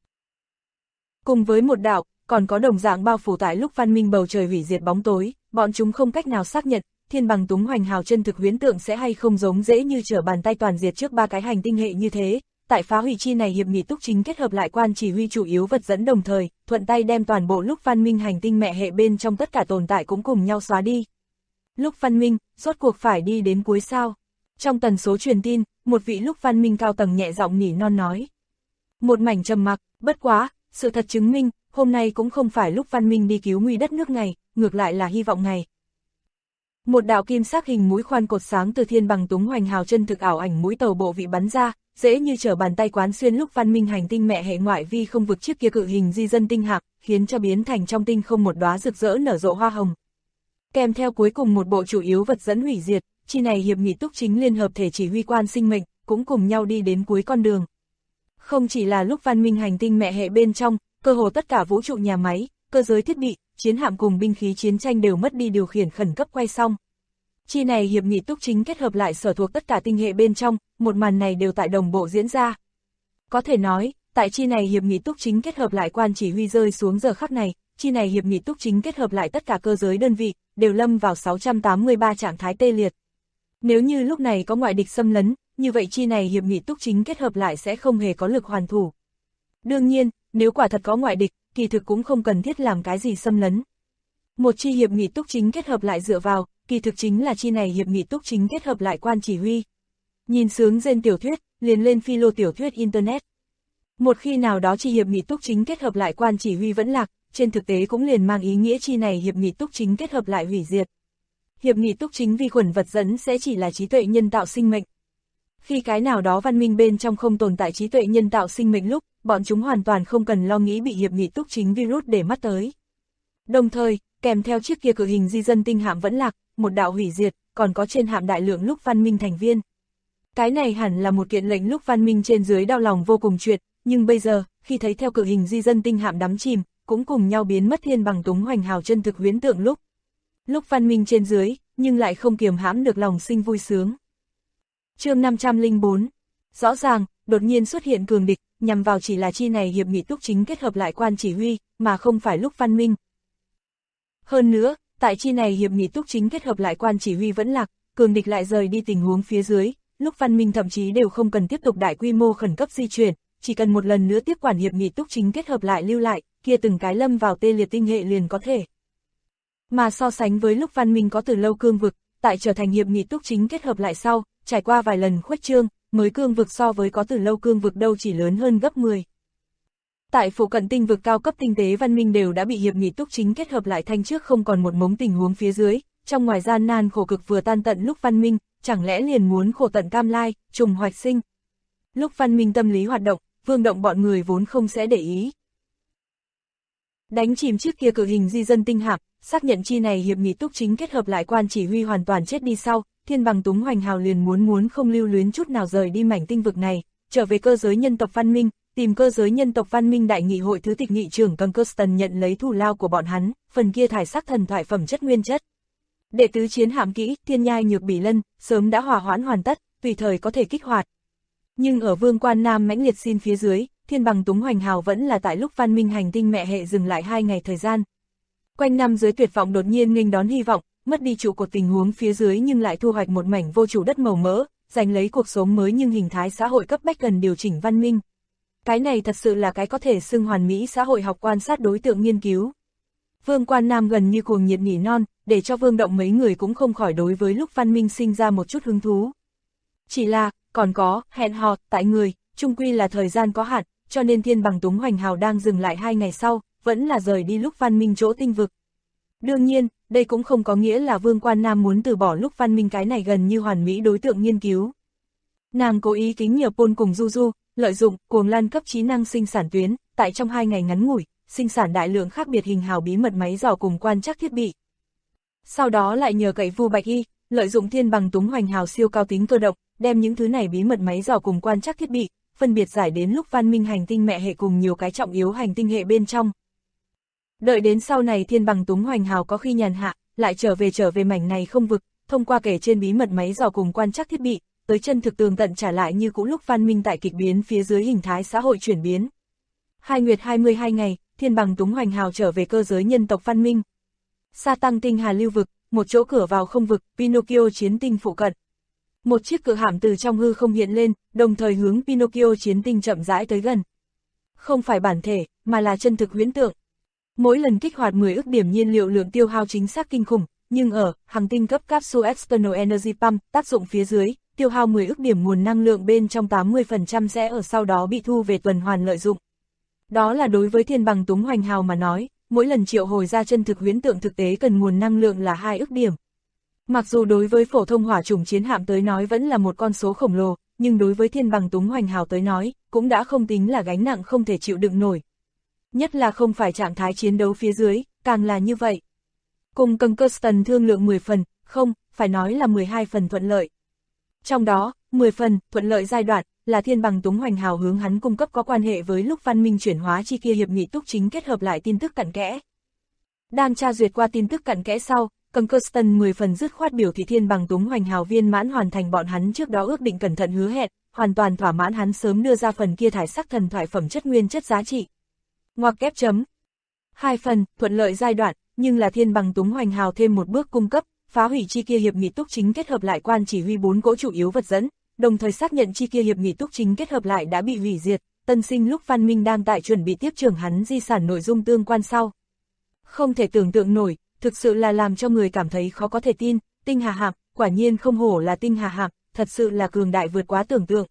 Cùng với một đạo, còn có đồng dạng bao phủ tại lúc văn minh bầu trời hủy diệt bóng tối, bọn chúng không cách nào xác nhận, thiên bằng túng hoành hào chân thực huyễn tượng sẽ hay không giống dễ như trở bàn tay toàn diệt trước ba cái hành tinh hệ như thế. Tại phá hủy chi này hiệp nghị túc chính kết hợp lại quan chỉ huy chủ yếu vật dẫn đồng thời, thuận tay đem toàn bộ lúc văn minh hành tinh mẹ hệ bên trong tất cả tồn tại cũng cùng nhau xóa đi. Lúc văn minh, rốt cuộc phải đi đến cuối sao. Trong tần số truyền tin, một vị lúc văn minh cao tầng nhẹ giọng nỉ non nói. Một mảnh trầm mặc, bất quá, sự thật chứng minh, hôm nay cũng không phải lúc văn minh đi cứu nguy đất nước ngày, ngược lại là hy vọng ngày. Một đạo kim sắc hình mũi khoan cột sáng từ thiên bằng túng hoành hào chân thực ảo ảnh mũi tàu bộ vị bắn ra, dễ như trở bàn tay quán xuyên lúc văn minh hành tinh mẹ hệ ngoại vi không vực chiếc kia cự hình di dân tinh hạc, khiến cho biến thành trong tinh không một đóa rực rỡ nở rộ hoa hồng. Kèm theo cuối cùng một bộ chủ yếu vật dẫn hủy diệt, chi này hiệp nghị túc chính liên hợp thể chỉ huy quan sinh mệnh, cũng cùng nhau đi đến cuối con đường. Không chỉ là lúc văn minh hành tinh mẹ hệ bên trong, cơ hồ tất cả vũ trụ nhà máy, cơ giới thiết bị, chiến hạm cùng binh khí chiến tranh đều mất đi điều khiển khẩn cấp quay xong. Chi này hiệp nghị túc chính kết hợp lại sở thuộc tất cả tinh hệ bên trong, một màn này đều tại đồng bộ diễn ra. Có thể nói, tại chi này hiệp nghị túc chính kết hợp lại quan chỉ huy rơi xuống giờ khắc này, chi này hiệp nghị túc chính kết hợp lại tất cả cơ giới đơn vị, đều lâm vào 683 trạng thái tê liệt. Nếu như lúc này có ngoại địch xâm lấn, như vậy chi này hiệp nghị túc chính kết hợp lại sẽ không hề có lực hoàn thủ. Đương nhiên, nếu quả thật có ngoại địch, kỳ thực cũng không cần thiết làm cái gì xâm lấn. Một chi hiệp nghị túc chính kết hợp lại dựa vào, kỳ thực chính là chi này hiệp nghị túc chính kết hợp lại quan chỉ huy. Nhìn sướng gen tiểu thuyết, liền lên philo tiểu thuyết Internet. Một khi nào đó chi hiệp nghị túc chính kết hợp lại quan chỉ huy vẫn lạc, trên thực tế cũng liền mang ý nghĩa chi này hiệp nghị túc chính kết hợp lại hủy diệt. Hiệp nghị túc chính vi khuẩn vật dẫn sẽ chỉ là trí tuệ nhân tạo sinh mệnh. Khi cái nào đó văn minh bên trong không tồn tại trí tuệ nhân tạo sinh mệnh lúc, bọn chúng hoàn toàn không cần lo nghĩ bị hiệp nghị túc chính virus để mắt tới. Đồng thời, kèm theo chiếc kia cự hình di dân tinh hạm vẫn lạc, một đạo hủy diệt, còn có trên hạm đại lượng lúc văn minh thành viên. Cái này hẳn là một kiện lệnh lúc văn minh trên dưới đau lòng vô cùng chuyện, nhưng bây giờ, khi thấy theo cự hình di dân tinh hạm đắm chìm, cũng cùng nhau biến mất thiên bằng túng hoành hào chân thực huyễn tượng lúc văn minh trên dưới, nhưng lại không kiềm hãm được lòng sinh vui sướng. Chương 504. Rõ ràng, đột nhiên xuất hiện cường địch, nhằm vào chỉ là chi này hiệp nghị túc chính kết hợp lại quan chỉ huy, mà không phải lúc văn minh. Hơn nữa, tại chi này hiệp nghị túc chính kết hợp lại quan chỉ huy vẫn lạc, cường địch lại rời đi tình huống phía dưới, lúc văn minh thậm chí đều không cần tiếp tục đại quy mô khẩn cấp di chuyển, chỉ cần một lần nữa tiếp quản hiệp nghị túc chính kết hợp lại lưu lại, kia từng cái lâm vào tê liệt tinh hệ liền có thể. Mà so sánh với lúc văn minh có từ lâu cương vực, tại trở thành hiệp nghị túc chính kết hợp lại sau, trải qua vài lần khuếch trương, mới cương vực so với có từ lâu cương vực đâu chỉ lớn hơn gấp 10. Tại phụ cận tinh vực cao cấp tinh tế văn minh đều đã bị hiệp nghị túc chính kết hợp lại thanh trước không còn một mống tình huống phía dưới, trong ngoài gian nan khổ cực vừa tan tận lúc văn minh, chẳng lẽ liền muốn khổ tận cam lai, trùng hoạch sinh. Lúc văn minh tâm lý hoạt động, vương động bọn người vốn không sẽ để ý. Đánh chìm chiếc kia cự hình di dân tinh hạm, xác nhận chi này hiệp nghị túc chính kết hợp lại quan chỉ huy hoàn toàn chết đi sau, thiên bằng túng hoành hào liền muốn không lưu luyến chút nào rời đi mảnh tinh vực này, trở về cơ giới nhân tộc văn minh, tìm cơ giới nhân tộc văn minh đại nghị hội thứ tịch nghị trưởng Concurston nhận lấy thù lao của bọn hắn, phần kia thải sắc thần thoại phẩm chất nguyên chất. Đệ tứ chiến hạm kỹ, thiên nhai nhược bỉ lân, sớm đã hòa hoãn hoàn tất, tùy thời có thể kích hoạt. Nhưng ở vương quan nam mãnh liệt xin phía dưới, thiên bằng túng hoành hào vẫn là tại lúc văn minh hành tinh mẹ hệ dừng lại 2 ngày thời gian. Quanh năm dưới tuyệt vọng đột nhiên nghênh đón hy vọng, mất đi trụ cột tình huống phía dưới nhưng lại thu hoạch một mảnh vô chủ đất màu mỡ, giành lấy cuộc sống mới nhưng hình thái xã hội cấp bách cần điều chỉnh văn minh. Cái này thật sự là cái có thể xưng hoàn mỹ xã hội học quan sát đối tượng nghiên cứu. Vương quan nam gần như cuồng nhiệt nỉ non, để cho vương động mấy người cũng không khỏi đối với lúc văn minh sinh ra một chút hứng thú. Chỉ là, còn có, hẹn hò, tại người, chung quy là thời gian có hạn, cho nên thiên bằng túng hoành hào đang dừng lại 2 ngày sau, vẫn là rời đi lúc văn minh chỗ tinh vực. Đương nhiên, đây cũng không có nghĩa là vương quan nam muốn từ bỏ lúc văn minh cái này gần như hoàn mỹ đối tượng nghiên cứu. Nàng cố ý kính nhờ Pôn cùng Du, lợi dụng cuồng lan cấp trí năng sinh sản tuyến, tại trong 2 ngày ngắn ngủi, sinh sản đại lượng khác biệt hình hào bí mật máy dò cùng quan trắc thiết bị. Sau đó lại nhờ cậy Vu Bạch Y, lợi dụng thiên bằng túng hoành hào siêu cao tính cơ động, đem những thứ này bí mật máy dò cùng quan trắc thiết bị, phân biệt giải đến lúc văn minh hành tinh mẹ hệ cùng nhiều cái trọng yếu hành tinh hệ bên trong. Đợi đến sau này thiên bằng túng hoành hào có khi nhàn hạ, lại trở về mảnh này không vực, thông qua kể trên bí mật máy dò cùng quan trắc thiết bị, tới chân thực tường tận trả lại như cũ lúc văn minh tại kịch biến phía dưới hình thái xã hội chuyển biến. 2 nguyệt 22 ngày, thiên bằng túng hoành hào trở về cơ giới nhân tộc văn minh. Sa tăng tinh hà lưu vực, một chỗ cửa vào không vực, Pinocchio chiến tinh phụ cận. Một chiếc cự hạm từ trong hư không hiện lên, đồng thời hướng Pinocchio chiến tinh chậm rãi tới gần. Không phải bản thể, mà là chân thực huyễn tượng. Mỗi lần kích hoạt 10 ức điểm nhiên liệu lượng tiêu hao chính xác kinh khủng, nhưng ở hành tinh cấp Capsule External Energy Pump tác dụng phía dưới, tiêu hao 10 ức điểm nguồn năng lượng bên trong 80% sẽ ở sau đó bị thu về tuần hoàn lợi dụng. Đó là đối với thiên bằng túng hoành hào mà nói, mỗi lần triệu hồi ra chân thực huyễn tượng thực tế cần nguồn năng lượng là 2 ức điểm. Mặc dù đối với phổ thông hỏa chủng chiến hạm tới nói vẫn là một con số khổng lồ, nhưng đối với thiên bằng túng hoành hào tới nói, cũng đã không tính là gánh nặng không thể chịu đựng nổi. Nhất là không phải trạng thái chiến đấu phía dưới, càng là như vậy. Cùng Concurston thương lượng 10 phần, không, phải nói là 12 phần thuận lợi. Trong đó, 10 phần, thuận lợi giai đoạn, là Thiên Bằng Túng Hoành Hào hướng hắn cung cấp có quan hệ với lúc văn minh chuyển hóa chi kia hiệp nghị túc chính kết hợp lại tin tức cặn kẽ. Đang tra duyệt qua tin tức cặn kẽ sau, Concuston 10 phần dứt khoát biểu thị Thiên Bằng Túng Hoành Hào viên mãn hoàn thành bọn hắn trước đó ước định cẩn thận hứa hẹn, hoàn toàn thỏa mãn hắn sớm đưa ra phần kia thải sắc thần thoại phẩm chất nguyên chất giá trị. Ngoặc kép chấm. 2 phần, thuận lợi giai đoạn, nhưng là Thiên Bằng Túng Hoành Hào thêm một bước cung cấp, phá hủy chi kia hiệp nghị túc chính kết hợp lại quan chỉ huy 4 cỗ chủ yếu vật dẫn, đồng thời xác nhận chi kia hiệp nghị túc chính kết hợp lại đã bị hủy diệt, tân sinh lúc văn minh đang tại chuẩn bị tiếp trưởng hắn di sản nội dung tương quan sau. Không thể tưởng tượng nổi, thực sự là làm cho người cảm thấy khó có thể tin, tinh hà hạm, quả nhiên không hổ là tinh hà hạm, thật sự là cường đại vượt quá tưởng tượng.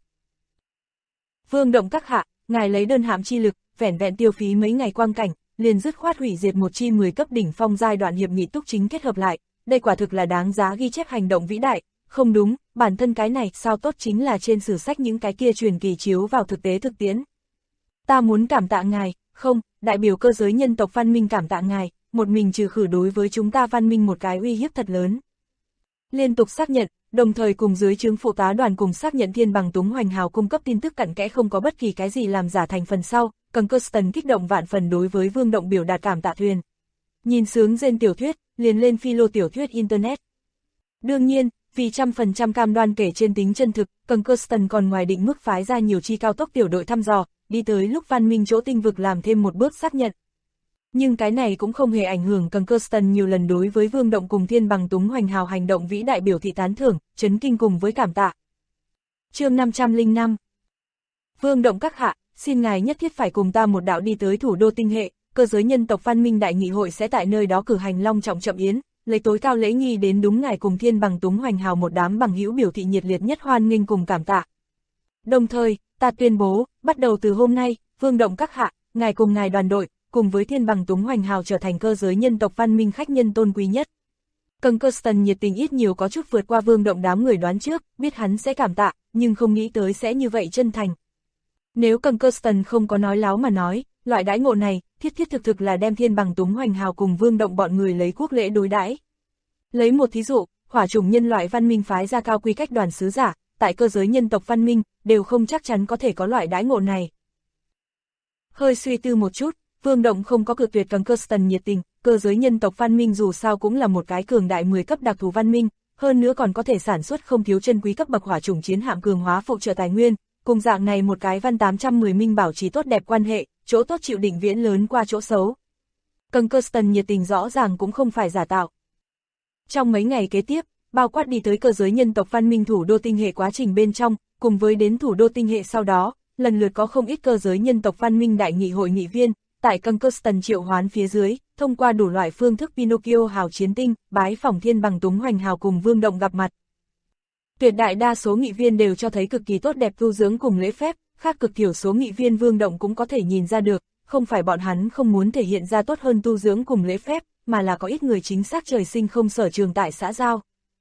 Vương Động các hạ, ngài lấy đơn hạm chi lực, vẻn vẹn tiêu phí mấy ngày quang cảnh, liền dứt khoát hủy diệt một chi 10 cấp đỉnh phong giai đoạn hiệp nghị túc chính kết hợp lại, đây quả thực là đáng giá ghi chép hành động vĩ đại, không đúng, bản thân cái này sao tốt chính là trên sử sách những cái kia truyền kỳ chiếu vào thực tế thực tiễn. Ta muốn cảm tạ ngài, không, đại biểu cơ giới nhân tộc văn minh cảm tạ ngài, một mình trừ khử đối với chúng ta văn minh một cái uy hiếp thật lớn. Liên tục xác nhận, đồng thời cùng dưới trướng phụ tá đoàn cùng xác nhận Thiên Bằng Túng Hoành Hào cung cấp tin tức cặn kẽ không có bất kỳ cái gì làm giả thành phần sau, Concuston kích động vạn phần đối với Vương Động biểu đạt cảm tạ thuyền. Nhìn sướng trên tiểu thuyết, liền lên philo tiểu thuyết Internet. Đương nhiên, vì 100% cam đoan kể trên tính chân thực, Concuston còn ngoài định mức phái ra nhiều chi cao tốc tiểu đội thăm dò, đi tới lúc văn minh chỗ tinh vực làm thêm một bước xác nhận. Nhưng cái này cũng không hề ảnh hưởng Concuston nhiều lần đối với Vương Động cùng Thiên Bằng Túng Hoành Hào hành động vĩ đại biểu thị tán thưởng, chấn kinh cùng với cảm tạ. Chương 505. Vương Động các hạ, xin ngài nhất thiết phải cùng ta một đạo đi tới thủ đô tinh hệ, cơ giới nhân tộc văn minh đại nghị hội sẽ tại nơi đó cử hành long trọng chậm yến, lấy tối cao lễ nghi đến đúng ngài cùng Thiên Bằng Túng Hoành Hào một đám bằng hữu biểu thị nhiệt liệt nhất hoan nghênh cùng cảm tạ. Đồng thời, ta tuyên bố, bắt đầu từ hôm nay, Vương Động các hạ, ngài cùng ngài đoàn đội, cùng với Thiên Bằng Túng Hoành Hào trở thành cơ giới nhân tộc văn minh khách nhân tôn quý nhất. Concuston nhiệt tình ít nhiều có chút vượt qua Vương Động đám người đoán trước, biết hắn sẽ cảm tạ, nhưng không nghĩ tới sẽ như vậy chân thành. Nếu Concuston không có nói láo mà nói, loại đãi ngộ này, thiết thiết thực thực là đem Thiên Bằng Túng Hoành Hào cùng Vương Động bọn người lấy quốc lễ đối đãi. Lấy một thí dụ, hỏa chủng nhân loại văn minh phái ra cao quy cách đoàn sứ giả, tại cơ giới nhân tộc văn minh, đều không chắc chắn có thể có loại đãi ngộ này. Hơi suy tư một chút, Vương Động không có cự tuyệt Concuston nhiệt tình, cơ giới nhân tộc văn minh dù sao cũng là một cái cường đại 10 cấp đặc thù văn minh, hơn nữa còn có thể sản xuất không thiếu chân quý cấp bậc hỏa chủng chiến hạm cường hóa phụ trợ tài nguyên, cùng dạng này một cái văn 810 minh bảo trì tốt đẹp quan hệ, chỗ tốt chịu định viễn lớn qua chỗ xấu. Concuston nhiệt tình rõ ràng cũng không phải giả tạo. Trong mấy ngày kế tiếp, bao quát đi tới cơ giới nhân tộc văn minh thủ đô tinh hệ quá trình bên trong, cùng với đến thủ đô tinh hệ sau đó, lần lượt có không ít cơ giới nhân tộc văn minh đại nghị hội nghị viên, tại Concuston triệu hoán phía dưới, thông qua đủ loại phương thức Pinocchio hào chiến tinh, bái phỏng Thiên Bằng Túng Hoành Hào cùng Vương Động gặp mặt. Tuyệt đại đa số nghị viên đều cho thấy cực kỳ tốt đẹp tu dưỡng cùng lễ phép, khác cực thiểu số nghị viên Vương Động cũng có thể nhìn ra được, không phải bọn hắn không muốn thể hiện ra tốt hơn tu dưỡng cùng lễ phép, mà là có ít người chính xác trời sinh không sở trường tại xã giao.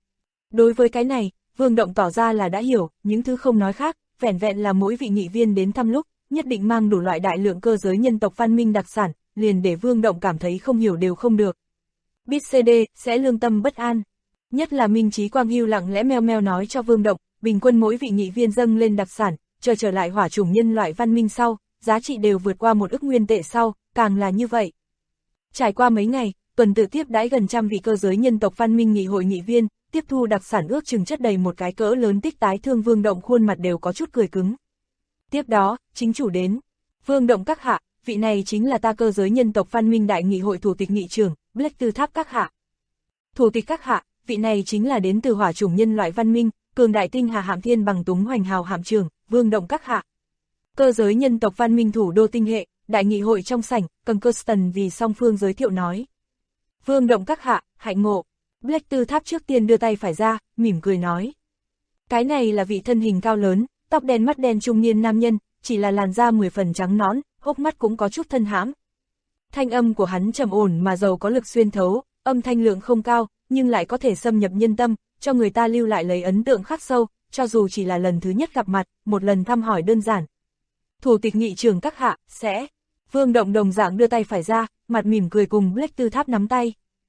Đối với cái này, Vương Động tỏ ra là đã hiểu, những thứ không nói khác, vẻn vẹn là mỗi vị nghị viên đến thăm lúc, nhất định mang đủ loại đại lượng cơ giới nhân tộc văn minh đặc sản, liền để Vương Động cảm thấy không hiểu đều không được. Biết CD, sẽ lương tâm bất an. Nhất là Minh Chí Quang Hưu lặng lẽ meo meo nói cho Vương Động, bình quân mỗi vị nghị viên dâng lên đặc sản, trở lại hỏa chủng nhân loại văn minh sau, giá trị đều vượt qua 1 ức nguyên tệ sau, càng là như vậy. Trải qua mấy ngày, tuần tự tiếp đãi gần trăm vị cơ giới nhân tộc văn minh nghị hội nghị viên, tiếp thu đặc sản ước chừng chất đầy một cái cỡ lớn tích tái thương. Vương Động khuôn mặt đều có chút cười cứng. Tiếp đó, chính chủ đến. Vương Động các hạ, vị này chính là ta cơ giới nhân tộc văn minh đại nghị hội thủ tịch nghị trưởng, Black Tư Tháp các hạ. Thủ tịch các hạ, vị này chính là đến từ hỏa chủng nhân loại văn minh, cường đại tinh hà hạm Thiên Bằng Túng Hoành Hào hạm trưởng, Vương Động các hạ. Cơ giới nhân tộc văn minh thủ đô tinh hệ, đại nghị hội trong sảnh, Concuston vì song phương giới thiệu nói. Vương Động các hạ, hạnh ngộ. Black Tư Tháp trước tiên đưa tay phải ra, mỉm cười nói. Cái này là vị thân hình cao lớn, tóc đen mắt đen trung niên nam nhân, chỉ là làn da 10 phần trắng nõn, hốc mắt cũng có chút thân hãm. Thanh âm của hắn trầm ổn mà giàu có lực xuyên thấu, âm thanh lượng không cao, nhưng lại có thể xâm nhập nhân tâm, cho người ta lưu lại lấy ấn tượng khắc sâu, cho dù chỉ là lần thứ nhất gặp mặt, một lần thăm hỏi đơn giản. Thủ tịch nghị trưởng các hạ, sẽ. Vương Động đồng dạng đưa tay phải ra, mặt mỉm cười cùng Black Tư Tháp nắm tay.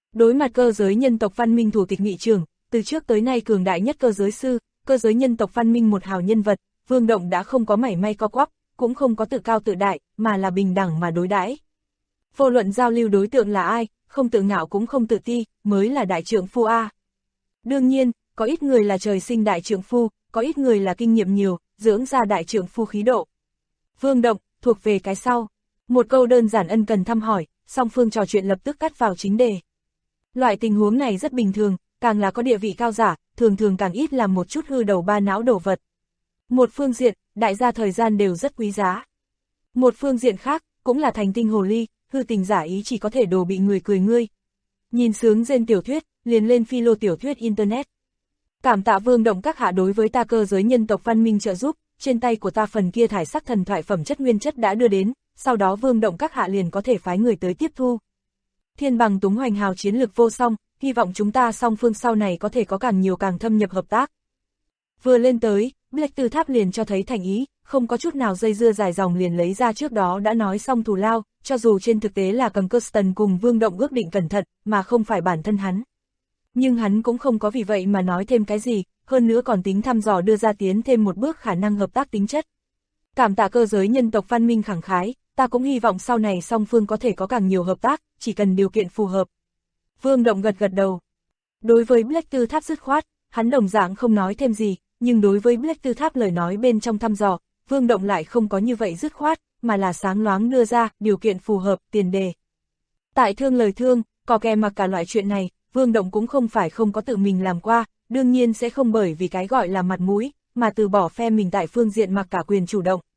Đối mặt cơ giới nhân tộc văn minh thủ tịch nghị trưởng, từ trước tới nay cường đại nhất cơ giới sư, cơ giới nhân tộc văn minh một hào nhân vật, Vương Động đã không có mảy may co quắp, cũng không có tự cao tự đại, mà là bình đẳng mà đối đãi. Vô luận giao lưu đối tượng là ai, không tự ngạo cũng không tự ti, mới là đại trượng phu a. Đương nhiên, có ít người là trời sinh đại trượng phu, có ít người là kinh nghiệm nhiều, dưỡng ra đại trượng phu khí độ. Vương Động, thuộc về cái sau. Một câu đơn giản ân cần thăm hỏi, song phương trò chuyện lập tức cắt vào chính đề. Loại tình huống này rất bình thường, càng là có địa vị cao giả, thường thường càng ít làm một chút hư đầu ba não đổ vật. Một phương diện, đại gia thời gian đều rất quý giá. Một phương diện khác, cũng là thành tinh hồ ly, hư tình giả ý chỉ có thể đồ bị người cười ngươi. Nhìn sướng rên tiểu thuyết, liền lên philo tiểu thuyết internet. Cảm tạ Vương Động các hạ đối với ta cơ giới nhân tộc văn minh trợ giúp, trên tay của ta phần kia thải sắc thần thoại phẩm chất nguyên chất đã đưa đến, sau đó Vương Động các hạ liền có thể phái người tới tiếp thu. Thiên bằng túng hoành hào chiến lược vô song, hy vọng chúng ta song phương sau này có thể có càng nhiều càng thâm nhập hợp tác. Vừa lên tới, Black Tư Tháp liền cho thấy thành ý, không có chút nào dây dưa dài dòng liền lấy ra trước đó đã nói xong thù lao, cho dù trên thực tế là cầm Kirsten cùng Vương Động ước định cẩn thận, mà không phải bản thân hắn. Nhưng hắn cũng không có vì vậy mà nói thêm cái gì, hơn nữa còn tính thăm dò đưa ra tiến thêm một bước khả năng hợp tác tính chất. Cảm tạ cơ giới nhân tộc văn minh khẳng khái, ta cũng hy vọng sau này song phương có thể có càng nhiều hợp tác, chỉ cần điều kiện phù hợp. Vương Động gật gật đầu. Đối với Black Tư Tháp dứt khoát, hắn đồng dạng không nói thêm gì, nhưng đối với Black Tư Tháp lời nói bên trong thăm dò, Vương Động lại không có như vậy dứt khoát, mà là sáng loáng đưa ra điều kiện phù hợp, tiền đề. Tại thương lời thương, có kè mặc cả loại chuyện này, Vương Động cũng không phải không có tự mình làm qua, đương nhiên sẽ không bởi vì cái gọi là mặt mũi, mà từ bỏ phe mình tại phương diện mặc cả quyền chủ động.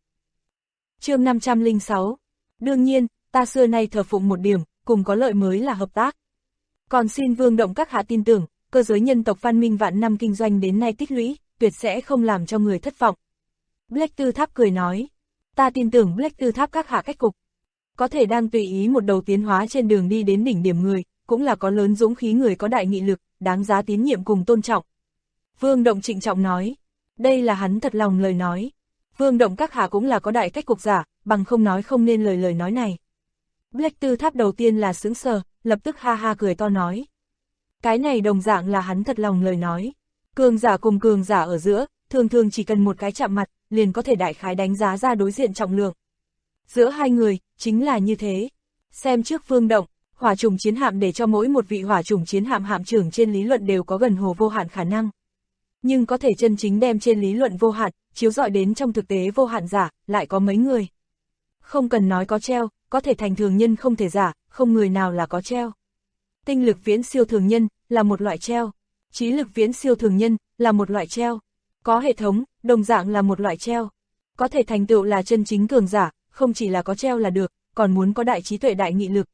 Chương 506. Đương nhiên, ta xưa nay thờ phụng một điểm, cùng có lợi mới là hợp tác. Còn xin Vương Động các hạ tin tưởng, cơ giới nhân tộc văn minh vạn năm kinh doanh đến nay tích lũy, tuyệt sẽ không làm cho người thất vọng. Black Tư Tháp cười nói, ta tin tưởng Black Tư Tháp các hạ cách cục. Có thể đang tùy ý một đầu tiến hóa trên đường đi đến đỉnh điểm người, cũng là có lớn dũng khí người có đại nghị lực, đáng giá tín nhiệm cùng tôn trọng. Vương Động trịnh trọng nói, đây là hắn thật lòng lời nói. Vương Động các hạ cũng là có đại cách cục giả, bằng không nói không nên lời nói này. Black Tư Tháp đầu tiên là sững sờ, lập tức ha ha cười to nói. Cái này đồng dạng là hắn thật lòng lời nói. Cường giả cùng cường giả ở giữa, thường thường chỉ cần một cái chạm mặt, liền có thể đại khái đánh giá ra đối diện trọng lượng. Giữa hai người, chính là như thế. Xem trước Vương Động, hỏa trùng chiến hạm để cho mỗi một vị hỏa trùng chiến hạm hạm trưởng trên lý luận đều có gần hồ vô hạn khả năng. Nhưng có thể chân chính đem trên lý luận vô hạn, chiếu rọi đến trong thực tế vô hạn giả, lại có mấy người. Không cần nói có treo, có thể thành thường nhân không thể giả, không người nào là có treo. Tinh lực viễn siêu thường nhân, là một loại treo. Trí lực viễn siêu thường nhân, là một loại treo. Có hệ thống, đồng dạng là một loại treo. Có thể thành tựu là chân chính cường giả, không chỉ là có treo là được, còn muốn có đại trí tuệ đại nghị lực.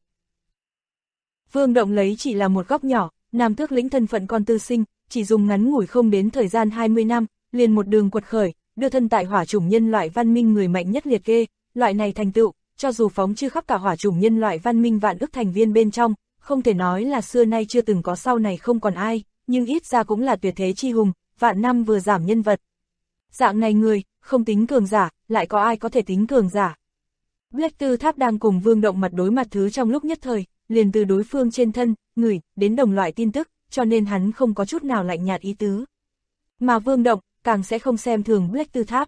Vương Động lấy chỉ là một góc nhỏ, Nam Tước lĩnh thân phận con tư sinh, chỉ dùng ngắn ngủi không đến thời gian 20 năm, liền một đường quật khởi, đưa thân tại hỏa chủng nhân loại văn minh người mạnh nhất liệt kê, loại này thành tựu, cho dù phóng chư khắp cả hỏa chủng nhân loại văn minh vạn ức thành viên bên trong, không thể nói là xưa nay chưa từng có sau này không còn ai, nhưng ít ra cũng là tuyệt thế chi hùng, vạn năm vừa giảm nhân vật. Dạng này người, không tính cường giả, lại có ai có thể tính cường giả. Black Tư Tháp đang cùng Vương Động mặt đối mặt thứ trong lúc nhất thời, liền từ đối phương trên thân, ngửi, đến đồng loại tin tức, cho nên hắn không có chút nào lạnh nhạt ý tứ. Mà Vương Động, càng sẽ không xem thường Black Tư Tháp.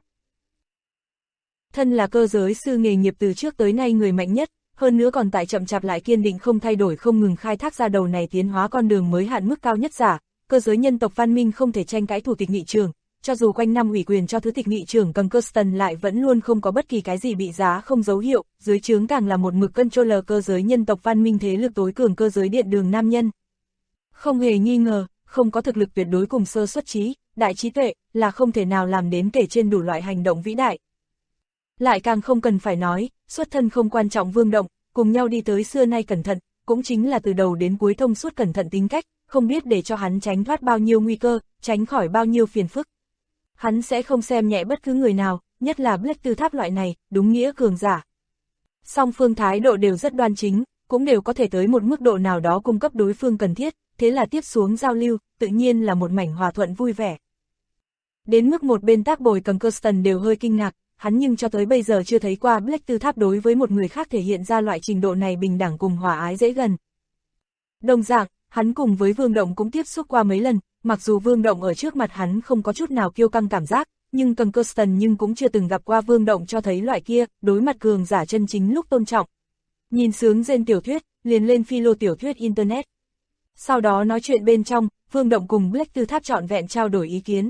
Thân là cơ giới sư nghề nghiệp từ trước tới nay người mạnh nhất, hơn nữa còn tại chậm chạp lại kiên định không thay đổi không ngừng khai thác ra đầu này tiến hóa con đường mới hạn mức cao nhất giả, cơ giới nhân tộc văn minh không thể tranh cãi thủ tịch nghị trưởng, cho dù quanh năm ủy quyền cho thứ tịch nghị trưởng cầm Kirsten lại vẫn luôn không có bất kỳ cái gì bị giá không dấu hiệu, dưới trướng càng là một mực controller cơ giới nhân tộc văn minh thế lực tối cường cơ giới điện đường nam nhân. Không hề nghi ngờ, không có thực lực tuyệt đối cùng sơ xuất trí, đại trí tuệ, là không thể nào làm đến kể trên đủ loại hành động vĩ đại. Lại càng không cần phải nói, xuất thân không quan trọng Vương Động, cùng nhau đi tới xưa nay cẩn thận, cũng chính là từ đầu đến cuối thông suốt cẩn thận tính cách, không biết để cho hắn tránh thoát bao nhiêu nguy cơ, tránh khỏi bao nhiêu phiền phức. Hắn sẽ không xem nhẹ bất cứ người nào, nhất là Black Tư Tháp loại này, đúng nghĩa cường giả. Song phương thái độ đều rất đoan chính, cũng đều có thể tới một mức độ nào đó cung cấp đối phương cần thiết, thế là tiếp xuống giao lưu, tự nhiên là một mảnh hòa thuận vui vẻ. Đến mức một bên tác bồi cầm Kirsten đều hơi kinh ngạc, hắn nhưng cho tới bây giờ chưa thấy qua Black Tư Tháp đối với một người khác thể hiện ra loại trình độ này bình đẳng cùng hòa ái dễ gần. Đồng dạng, hắn cùng với Vương Động cũng tiếp xúc qua mấy lần, mặc dù Vương Động ở trước mặt hắn không có chút nào kiêu căng cảm giác, nhưng Cầm Kirsten nhưng cũng chưa từng gặp qua Vương Động cho thấy loại kia, đối mặt cường giả chân chính lúc tôn trọng. Nhìn sướng rên tiểu thuyết, liền lên philo tiểu thuyết Internet. Sau đó nói chuyện bên trong, Vương Động cùng Black Tư Tháp trọn vẹn trao đổi ý kiến.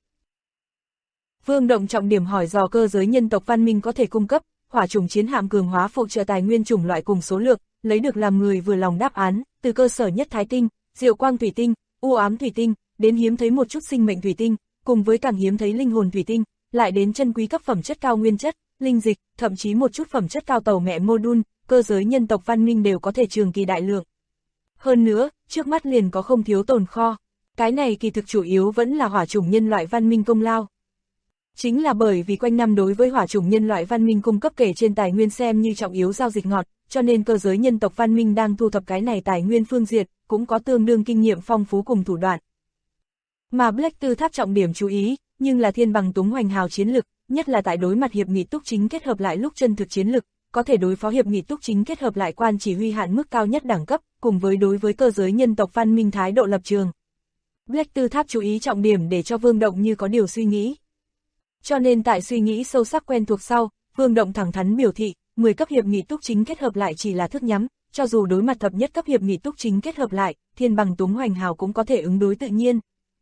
Vương Động trọng điểm hỏi dò cơ giới nhân tộc văn minh có thể cung cấp, hỏa chủng chiến hạm cường hóa phụ trợ tài nguyên chủng loại cùng số lượng, lấy được làm người vừa lòng đáp án, từ cơ sở nhất thái tinh, diệu quang thủy tinh, u ám thủy tinh, đến hiếm thấy một chút sinh mệnh thủy tinh, cùng với càng hiếm thấy linh hồn thủy tinh, lại đến chân quý cấp phẩm chất cao nguyên chất, linh dịch, thậm chí một chút phẩm chất cao tàu mẹ module, cơ giới nhân tộc văn minh đều có thể trường kỳ đại lượng. Hơn nữa, trước mắt liền có không thiếu tồn kho. Cái này kỳ thực chủ yếu vẫn là hỏa chủng nhân loại văn minh công lao. Chính là bởi vì quanh năm đối với hỏa chủng nhân loại văn minh cung cấp kể trên tài nguyên xem như trọng yếu giao dịch ngọt, cho nên cơ giới nhân tộc văn minh đang thu thập cái này tài nguyên phương diện, cũng có tương đương kinh nghiệm phong phú cùng thủ đoạn. Mà Black Tư Tháp trọng điểm chú ý, nhưng là thiên bằng túng hoành hào chiến lực, nhất là tại đối mặt hiệp nghị túc chính kết hợp lại lúc chân thực chiến lực, có thể đối phó hiệp nghị túc chính kết hợp lại quan chỉ huy hạn mức cao nhất đẳng cấp, cùng với đối với cơ giới nhân tộc văn minh thái độ lập trường. Black Tư Tháp chú ý trọng điểm để cho Vương Động như có điều suy nghĩ. Cho nên tại suy nghĩ sâu sắc quen thuộc sau, Vương Động thẳng thắn biểu thị, 10 cấp hiệp nghị túc chính kết hợp lại chỉ là thức nhắm, cho dù đối mặt thập nhất cấp hiệp nghị túc chính kết hợp lại, thiên bằng túng hoành hào cũng có thể ứng đối tự nhiên.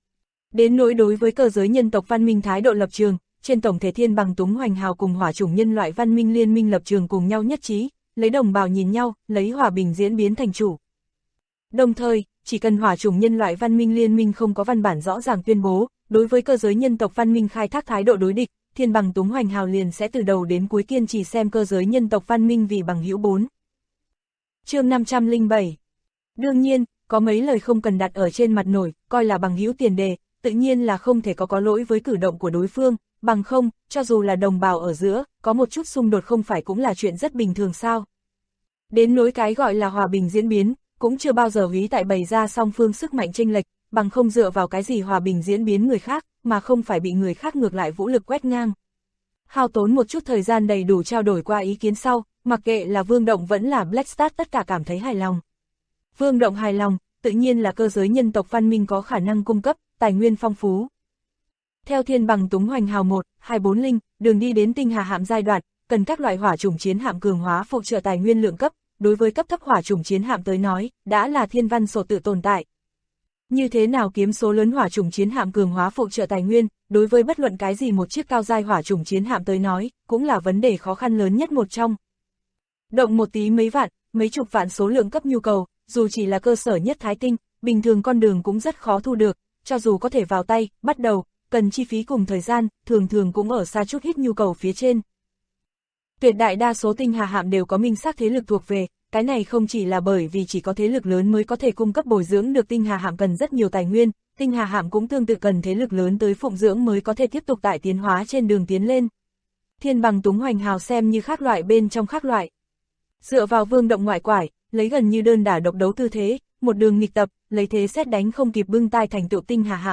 Đến nỗi đối với cơ giới nhân tộc văn minh thái độ lập trường, trên tổng thể thiên bằng túng hoành hào cùng hỏa chủng nhân loại văn minh liên minh lập trường cùng nhau nhất trí, lấy đồng bào nhìn nhau, lấy hòa bình diễn biến thành chủ. Đồng thời, chỉ cần hỏa chủng nhân loại văn minh liên minh không có văn bản rõ ràng tuyên bố, đối với cơ giới nhân tộc văn minh khai thác thái độ đối địch, thiên bằng túng hoành hào liền sẽ từ đầu đến cuối kiên trì xem cơ giới nhân tộc văn minh vì bằng hữu 4. Chương 507. Đương nhiên, có mấy lời không cần đặt ở trên mặt nổi, coi là bằng hữu tiền đề, tự nhiên là không thể có lỗi với cử động của đối phương, bằng không, cho dù là đồng bào ở giữa, có một chút xung đột không phải cũng là chuyện rất bình thường sao. Đến nỗi cái gọi là hòa bình diễn biến, cũng chưa bao giờ húy tại bày ra song phương sức mạnh chênh lệch, bằng không dựa vào cái gì hòa bình diễn biến người khác, mà không phải bị người khác ngược lại vũ lực quét ngang. Hao tốn một chút thời gian đầy đủ trao đổi qua ý kiến sau, mặc kệ là Vương Động vẫn là Blackstar tất cả cảm thấy hài lòng. Vương Động hài lòng, tự nhiên là cơ giới nhân tộc văn minh có khả năng cung cấp, tài nguyên phong phú. Theo thiên bằng túng hoành hào 1, 24 linh, đường đi đến tinh hà hạm giai đoạn, cần các loại hỏa chủng chiến hạm cường hóa phụ trợ tài nguyên lượng cấp, đối với cấp thấp hỏa chủng chiến hạm tới nói, đã là thiên văn sổ tự tồn tại. Như thế nào kiếm số lớn hỏa chủng chiến hạm cường hóa phụ trợ tài nguyên, đối với bất luận cái gì một chiếc cao giai hỏa chủng chiến hạm tới nói, cũng là vấn đề khó khăn lớn nhất một trong. Động một tí mấy vạn, mấy chục vạn số lượng cấp nhu cầu, dù chỉ là cơ sở nhất thái tinh, bình thường con đường cũng rất khó thu được, cho dù có thể vào tay, bắt đầu, cần chi phí cùng thời gian, thường thường cũng ở xa chút ít nhu cầu phía trên. Tuyệt đại đa số tinh hà hạm đều có minh xác thế lực thuộc về, cái này không chỉ là bởi vì chỉ có thế lực lớn mới có thể cung cấp bồi dưỡng được tinh hà hạm cần rất nhiều tài nguyên, tinh hà hạm cũng tương tự cần thế lực lớn tới phụng dưỡng mới có thể tiếp tục tại tiến hóa trên đường tiến lên. Thiên bằng túng hoành hào xem như khác loại bên trong khác loại. Dựa vào Vương Động ngoại quải, lấy gần như đơn đả độc đấu tư thế, một đường nghịch tập, lấy thế xét đánh không kịp bưng tai thành tựu tinh hà hạm.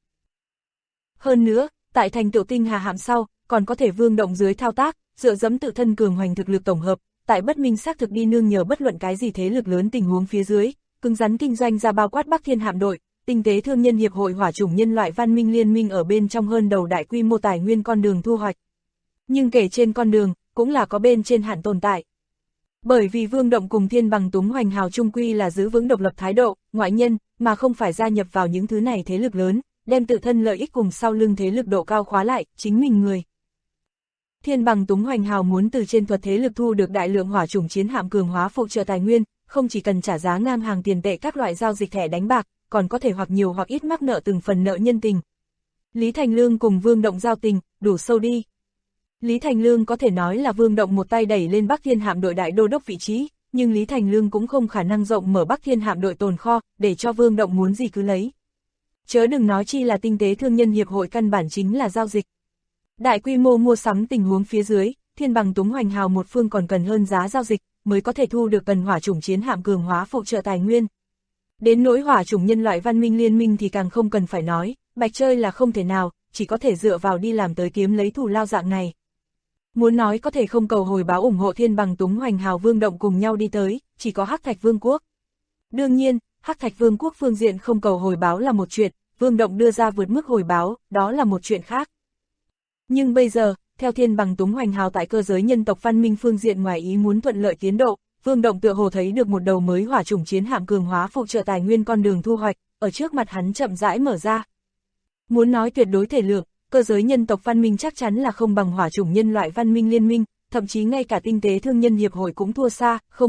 Hơn nữa, tại thành tựu tinh hà hạm sau, còn có thể Vương Động dưới thao tác, dựa dẫm tự thân cường hoành thực lực tổng hợp, tại bất minh xác thực đi nương nhờ bất luận cái gì thế lực lớn tình huống phía dưới, cứng rắn kinh doanh ra bao quát Bắc Thiên hạm đội, tinh tế thương nhân hiệp hội hỏa chủng nhân loại văn minh liên minh ở bên trong hơn đầu đại quy mô tài nguyên con đường thu hoạch. Nhưng kể trên con đường, cũng là có bên trên hạn tồn tại. Bởi vì Vương Động cùng thiên bằng túng hoành hào chung quy là giữ vững độc lập thái độ, ngoại nhân, mà không phải gia nhập vào những thứ này thế lực lớn, đem tự thân lợi ích cùng sau lưng thế lực độ cao khóa lại, chính mình người. Thiên bằng túng hoành hào muốn từ trên thuật thế lực thu được đại lượng hỏa chủng chiến hạm cường hóa phụ trợ tài nguyên, không chỉ cần trả giá ngang hàng tiền tệ các loại giao dịch thẻ đánh bạc, còn có thể hoặc nhiều hoặc ít mắc nợ từng phần nợ nhân tình. Lý Thành Lương cùng Vương Động giao tình, đủ sâu đi. Lý Thành Lương có thể nói là Vương Động một tay đẩy lên Bắc Thiên hạm đội đại đô đốc vị trí, nhưng Lý Thành Lương cũng không khả năng rộng mở Bắc Thiên hạm đội tồn kho, để cho Vương Động muốn gì cứ lấy. Chớ đừng nói chi là tinh tế thương nhân hiệp hội căn bản chính là giao dịch. Đại quy mô mua sắm tình huống phía dưới, thiên bằng túng hoành hào một phương còn cần hơn giá giao dịch, mới có thể thu được cần hỏa chủng chiến hạm cường hóa phụ trợ tài nguyên. Đến nỗi hỏa chủng nhân loại văn minh liên minh thì càng không cần phải nói, bạch chơi là không thể nào, chỉ có thể dựa vào đi làm tới kiếm lấy thù lao dạng này. Muốn nói có thể không cầu hồi báo ủng hộ thiên bằng túng hoành hào Vương Động cùng nhau đi tới, chỉ có Hắc Thạch Vương quốc. Đương nhiên, Hắc Thạch Vương quốc phương diện không cầu hồi báo là một chuyện, Vương Động đưa ra vượt mức hồi báo, đó là một chuyện khác. Nhưng bây giờ, theo Thiên Bằng Túng hoành hào tại cơ giới nhân tộc văn minh phương diện ngoài ý muốn thuận lợi tiến độ, Vương Động tựa hồ thấy được một đầu mới hỏa chủng chiến hạm cường hóa phụ trợ tài nguyên con đường thu hoạch, ở trước mặt hắn chậm rãi mở ra. Muốn nói tuyệt đối thể lượng, cơ giới nhân tộc văn minh chắc chắn là không bằng hỏa chủng nhân loại văn minh liên minh, thậm chí ngay cả tinh tế thương nhân hiệp hội cũng thua xa, không.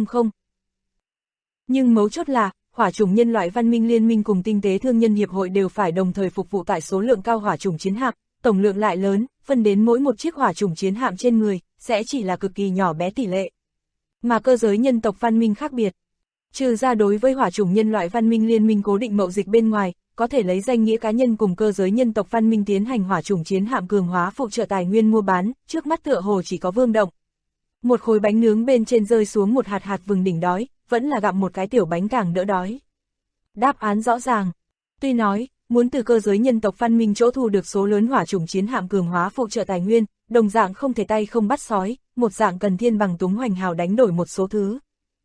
Nhưng mấu chốt là, hỏa chủng nhân loại văn minh liên minh cùng tinh tế thương nhân hiệp hội đều phải đồng thời phục vụ tại số lượng cao hỏa chủng chiến hạm, tổng lượng lại lớn, phân đến mỗi một chiếc hỏa chủng chiến hạm trên người, sẽ chỉ là cực kỳ nhỏ bé tỷ lệ. Mà cơ giới nhân tộc văn minh khác biệt. Trừ ra đối với hỏa chủng nhân loại văn minh liên minh cố định mậu dịch bên ngoài, có thể lấy danh nghĩa cá nhân cùng cơ giới nhân tộc văn minh tiến hành hỏa chủng chiến hạm cường hóa phụ trợ tài nguyên mua bán, trước mắt tựa hồ chỉ có Vương Động. Một khối bánh nướng bên trên rơi xuống một hạt vừng đỉnh đói, vẫn là gặm một cái tiểu bánh càng đỡ đói. Đáp án rõ ràng. Tuy nói, muốn từ cơ giới nhân tộc văn minh chỗ thu được số lớn hỏa chủng chiến hạm cường hóa phụ trợ tài nguyên, đồng dạng không thể tay không bắt sói, một dạng cần Thiên Bằng Túng hoành hào đánh đổi một số thứ.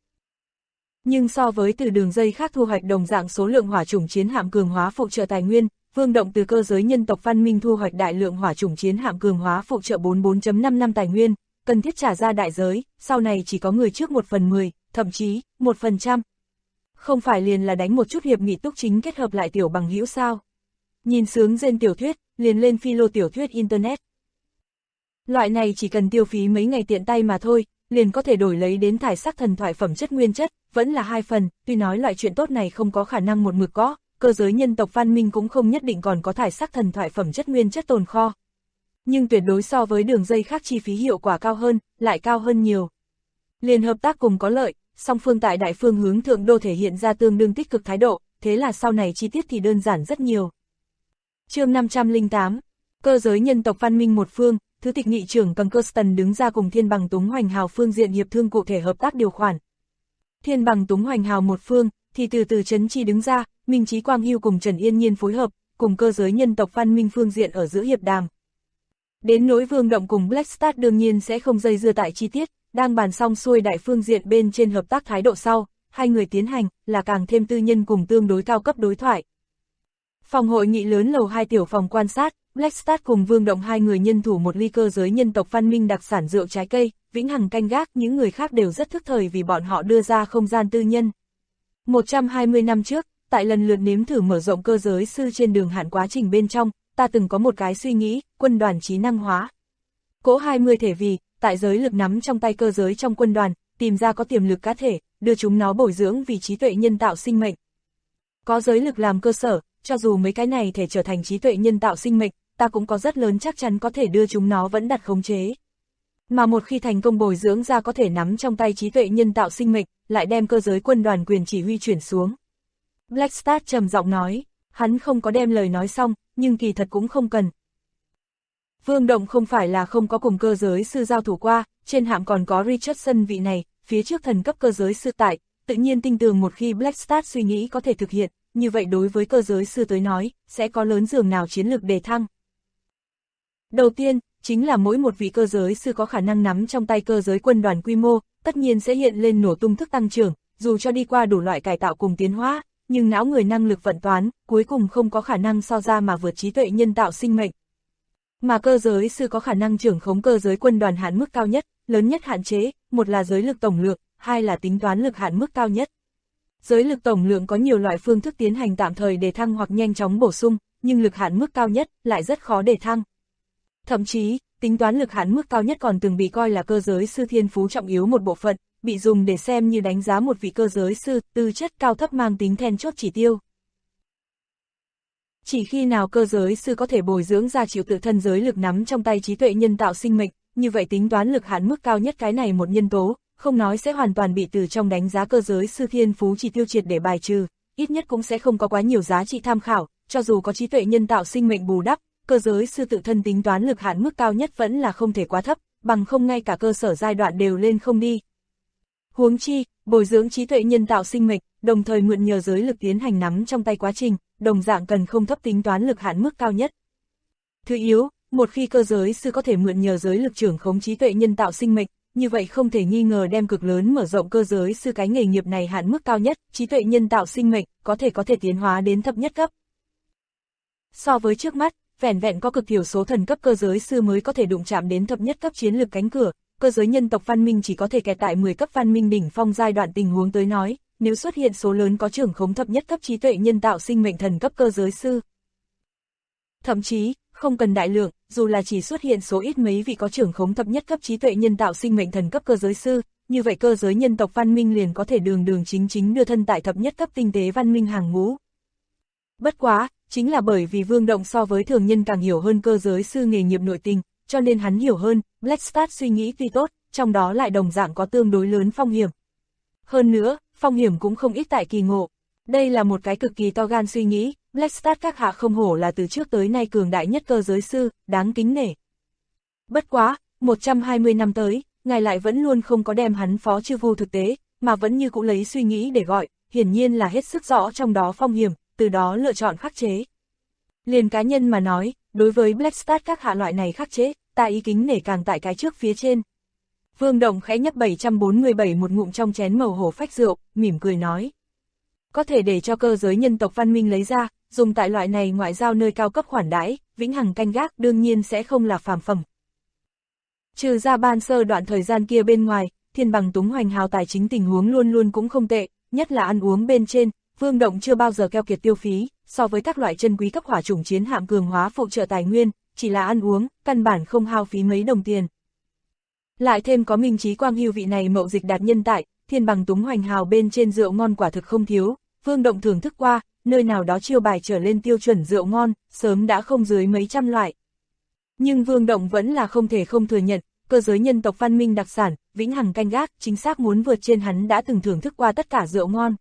Nhưng so với từ đường dây khác thu hoạch đồng dạng số lượng hỏa chủng chiến hạm cường hóa phụ trợ tài nguyên, Vương Động từ cơ giới nhân tộc văn minh thu hoạch đại lượng hỏa chủng chiến hạm cường hóa phụ trợ 44.5 năm tài nguyên, cần thiết trả ra đại giới, sau này chỉ có người trước 1/10, thậm chí 1%. Không phải liền là đánh một chút hiệp nghị túc chính kết hợp lại tiểu bằng hữu sao? Nhìn sướng rên tiểu thuyết, liền lên philo tiểu thuyết internet. Loại này chỉ cần tiêu phí mấy ngày tiện tay mà thôi, liền có thể đổi lấy đến thải sắc thần thoại phẩm chất nguyên chất, vẫn là 2 phần, tuy nói loại chuyện tốt này không có khả năng một mực có, cơ giới nhân tộc văn minh cũng không nhất định còn có thải sắc thần thoại phẩm chất nguyên chất tồn kho. Nhưng tuyệt đối so với đường dây khác chi phí hiệu quả cao hơn, lại cao hơn nhiều. Liền hợp tác cùng có lợi, song phương tại đại phương hướng thượng đô thể hiện ra tương đương tích cực thái độ, thế là sau này chi tiết thì đơn giản rất nhiều. Chương 508, cơ giới nhân tộc văn minh một phương, Thứ tịch nghị trưởng cầm Kirsten đứng ra cùng Thiên Bằng Túng hoành hào phương diện hiệp thương cụ thể hợp tác điều khoản. Thiên Bằng Túng hoành hào một phương, thì từ Trấn Chi đứng ra, Minh Chí Quang Hưu cùng Trần Yên Nhiên phối hợp, cùng cơ giới nhân tộc văn minh phương diện ở giữa hiệp đàm. Đến nỗi Vương Động cùng Blackstar đương nhiên sẽ không dây dưa tại chi tiết, đang bàn xong xuôi đại phương diện bên trên hợp tác thái độ sau, hai người tiến hành là càng thêm tư nhân cùng tương đối cao cấp đối thoại. Phòng hội nghị lớn lầu 2 tiểu phòng quan sát, Blackstar cùng Vương Động hai người nhân thủ một ly cơ giới nhân tộc văn minh đặc sản rượu trái cây, vĩnh hằng canh gác, những người khác đều rất thức thời vì bọn họ đưa ra không gian tư nhân. 120 năm trước, tại lần lượt nếm thử mở rộng cơ giới sư trên đường hạn quá trình bên trong, ta từng có một cái suy nghĩ, quân đoàn trí năng hóa. Cỗ 20 thể vì, tại giới lực nắm trong tay cơ giới trong quân đoàn, tìm ra có tiềm lực cá thể, đưa chúng nó bồi dưỡng vì trí tuệ nhân tạo sinh mệnh. Có giới lực làm cơ sở, cho dù mấy cái này thể trở thành trí tuệ nhân tạo sinh mệnh, ta cũng có rất lớn chắc chắn có thể đưa chúng nó vẫn đặt khống chế. Mà một khi thành công bồi dưỡng ra có thể nắm trong tay trí tuệ nhân tạo sinh mệnh, lại đem cơ giới quân đoàn quyền chỉ huy chuyển xuống. Blackstar trầm giọng nói, hắn không có đem lời nói xong, nhưng kỳ thật cũng không cần. Vương Động không phải là không có cùng cơ giới sư giao thủ qua, trên hạm còn có Richardson vị này, phía trước thần cấp cơ giới sư tại, tự nhiên tin tưởng một khi Blackstar suy nghĩ có thể thực hiện, như vậy đối với cơ giới sư tới nói, sẽ có lớn dường nào chiến lược đề thăng. Đầu tiên, chính là mỗi một vị cơ giới sư có khả năng nắm trong tay cơ giới quân đoàn quy mô, tất nhiên sẽ hiện lên nổ tung thức tăng trưởng, dù cho đi qua đủ loại cải tạo cùng tiến hóa, nhưng não người năng lực vận toán, cuối cùng không có khả năng so ra mà vượt trí tuệ nhân tạo sinh mệnh. Mà cơ giới sư có khả năng trưởng khống cơ giới quân đoàn hạn mức cao nhất, lớn nhất hạn chế, một là giới lực tổng lượng, hai là tính toán lực hạn mức cao nhất. Giới lực tổng lượng có nhiều loại phương thức tiến hành tạm thời đề thăng hoặc nhanh chóng bổ sung, nhưng lực hạn mức cao nhất lại rất khó đề thăng. Thậm chí, tính toán lực hạn mức cao nhất còn từng bị coi là cơ giới sư thiên phú trọng yếu một bộ phận, bị dùng để xem như đánh giá một vị cơ giới sư, tư chất cao thấp mang tính then chốt chỉ tiêu. Chỉ khi nào cơ giới sư có thể bồi dưỡng ra chịu tự thân giới lực nắm trong tay trí tuệ nhân tạo sinh mệnh, như vậy tính toán lực hạn mức cao nhất cái này một nhân tố, không nói sẽ hoàn toàn bị từ trong đánh giá cơ giới sư thiên phú chỉ tiêu triệt để bài trừ, ít nhất cũng sẽ không có quá nhiều giá trị tham khảo, cho dù có trí tuệ nhân tạo sinh mệnh bù đắp, cơ giới sư tự thân tính toán lực hạn mức cao nhất vẫn là không thể quá thấp, bằng không ngay cả cơ sở giai đoạn đều lên không đi. Huống chi, bồi dưỡng trí tuệ nhân tạo sinh mệnh, đồng thời mượn nhờ giới lực tiến hành nắm trong tay quá trình, đồng dạng cần không thấp tính toán lực hạn mức cao nhất. Thứ yếu, một khi cơ giới sư có thể mượn nhờ giới lực trưởng khống trí tuệ nhân tạo sinh mệnh, như vậy không thể nghi ngờ đem cực lớn mở rộng cơ giới sư cái nghề nghiệp này hạn mức cao nhất, trí tuệ nhân tạo sinh mệnh, có thể tiến hóa đến thập nhất cấp. So với trước mắt, vẻn vẹn có cực thiểu số thần cấp cơ giới sư mới có thể đụng chạm đến thập nhất cấp chiến lược cánh cửa, cơ giới nhân tộc văn minh chỉ có thể kẹt tại 10 cấp văn minh đỉnh phong giai đoạn tình huống tới nói, nếu xuất hiện số lớn có trưởng khống thập nhất cấp trí tuệ nhân tạo sinh mệnh thần cấp cơ giới sư. Thậm chí, không cần đại lượng, dù là chỉ xuất hiện số ít mấy vị có trưởng khống thập nhất cấp trí tuệ nhân tạo sinh mệnh thần cấp cơ giới sư, như vậy cơ giới nhân tộc văn minh liền có thể đường chính đưa thân tại thập nhất cấp tinh tế văn minh hàng ngũ. Bất quá, chính là bởi vì Vương Động so với thường nhân càng hiểu hơn cơ giới sư nghề nghiệp nội tình, cho nên hắn hiểu hơn, Blackstart suy nghĩ tuy tốt, trong đó lại đồng dạng có tương đối lớn phong hiểm. Hơn nữa, phong hiểm cũng không ít tại kỳ ngộ. Đây là một cái cực kỳ to gan suy nghĩ, Blackstart các hạ không hổ là từ trước tới nay cường đại nhất cơ giới sư, đáng kính nể. Bất quá, 120 năm tới, ngài lại vẫn luôn không có đem hắn phó chư vu thực tế, mà vẫn như cũ lấy suy nghĩ để gọi, hiển nhiên là hết sức rõ trong đó phong hiểm, từ đó lựa chọn khắc chế. Liền cá nhân mà nói, đối với Blackstart các hạ loại này khắc chế, ta ý kính nể càng tại cái trước phía trên. Vương Động khẽ nhấp 747 một ngụm trong chén màu hổ phách rượu, mỉm cười nói. Có thể để cho cơ giới nhân tộc văn minh lấy ra, dùng tại loại này ngoại giao nơi cao cấp khoản đãi, vĩnh hằng canh gác đương nhiên sẽ không là phàm phẩm. Trừ ra ban sơ đoạn thời gian kia bên ngoài, Thiên Bằng Túng hoành hào tài chính tình huống luôn luôn cũng không tệ, nhất là ăn uống bên trên, Vương Động chưa bao giờ keo kiệt tiêu phí, so với các loại chân quý cấp hỏa chủng chiến hạm cường hóa phụ trợ tài nguyên, chỉ là ăn uống, căn bản không hao phí mấy đồng tiền. Lại thêm có Minh Chí Quang Hưu vị này mậu dịch đạt nhân tại, Thiên Bằng Túng hoành hào bên trên rượu ngon quả thực không thiếu, Vương Động thưởng thức qua, nơi nào đó chiêu bài trở lên tiêu chuẩn rượu ngon, sớm đã không dưới mấy trăm loại. Nhưng Vương Động vẫn là không thể không thừa nhận, cơ giới nhân tộc văn minh đặc sản, vĩnh hằng canh gác, chính xác muốn vượt trên hắn đã từng thưởng thức qua tất cả rượu ngon.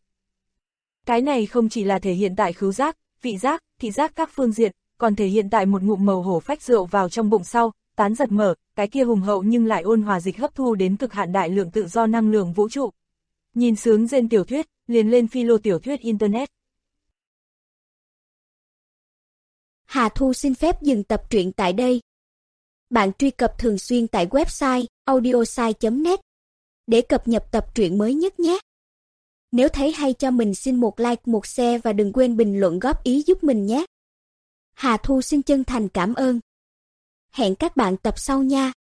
Cái này không chỉ là thể hiện tại khứu giác, vị giác, thị giác các phương diện, còn thể hiện tại một ngụm màu hổ phách rượu vào trong bụng sau, tán giật mở, cái kia hùng hậu nhưng lại ôn hòa dịch hấp thu đến cực hạn đại lượng tự do năng lượng vũ trụ. Nhìn sướng rên tiểu thuyết, liền lên philo tiểu thuyết Internet. Hà Thu xin phép dừng tập truyện tại đây. Bạn truy cập thường xuyên tại website audiosai.net để cập nhật tập truyện mới nhất nhé. Nếu thấy hay cho mình xin một like, một share và đừng quên bình luận góp ý giúp mình nhé. Hà Thu xin chân thành cảm ơn. Hẹn các bạn tập sau nha.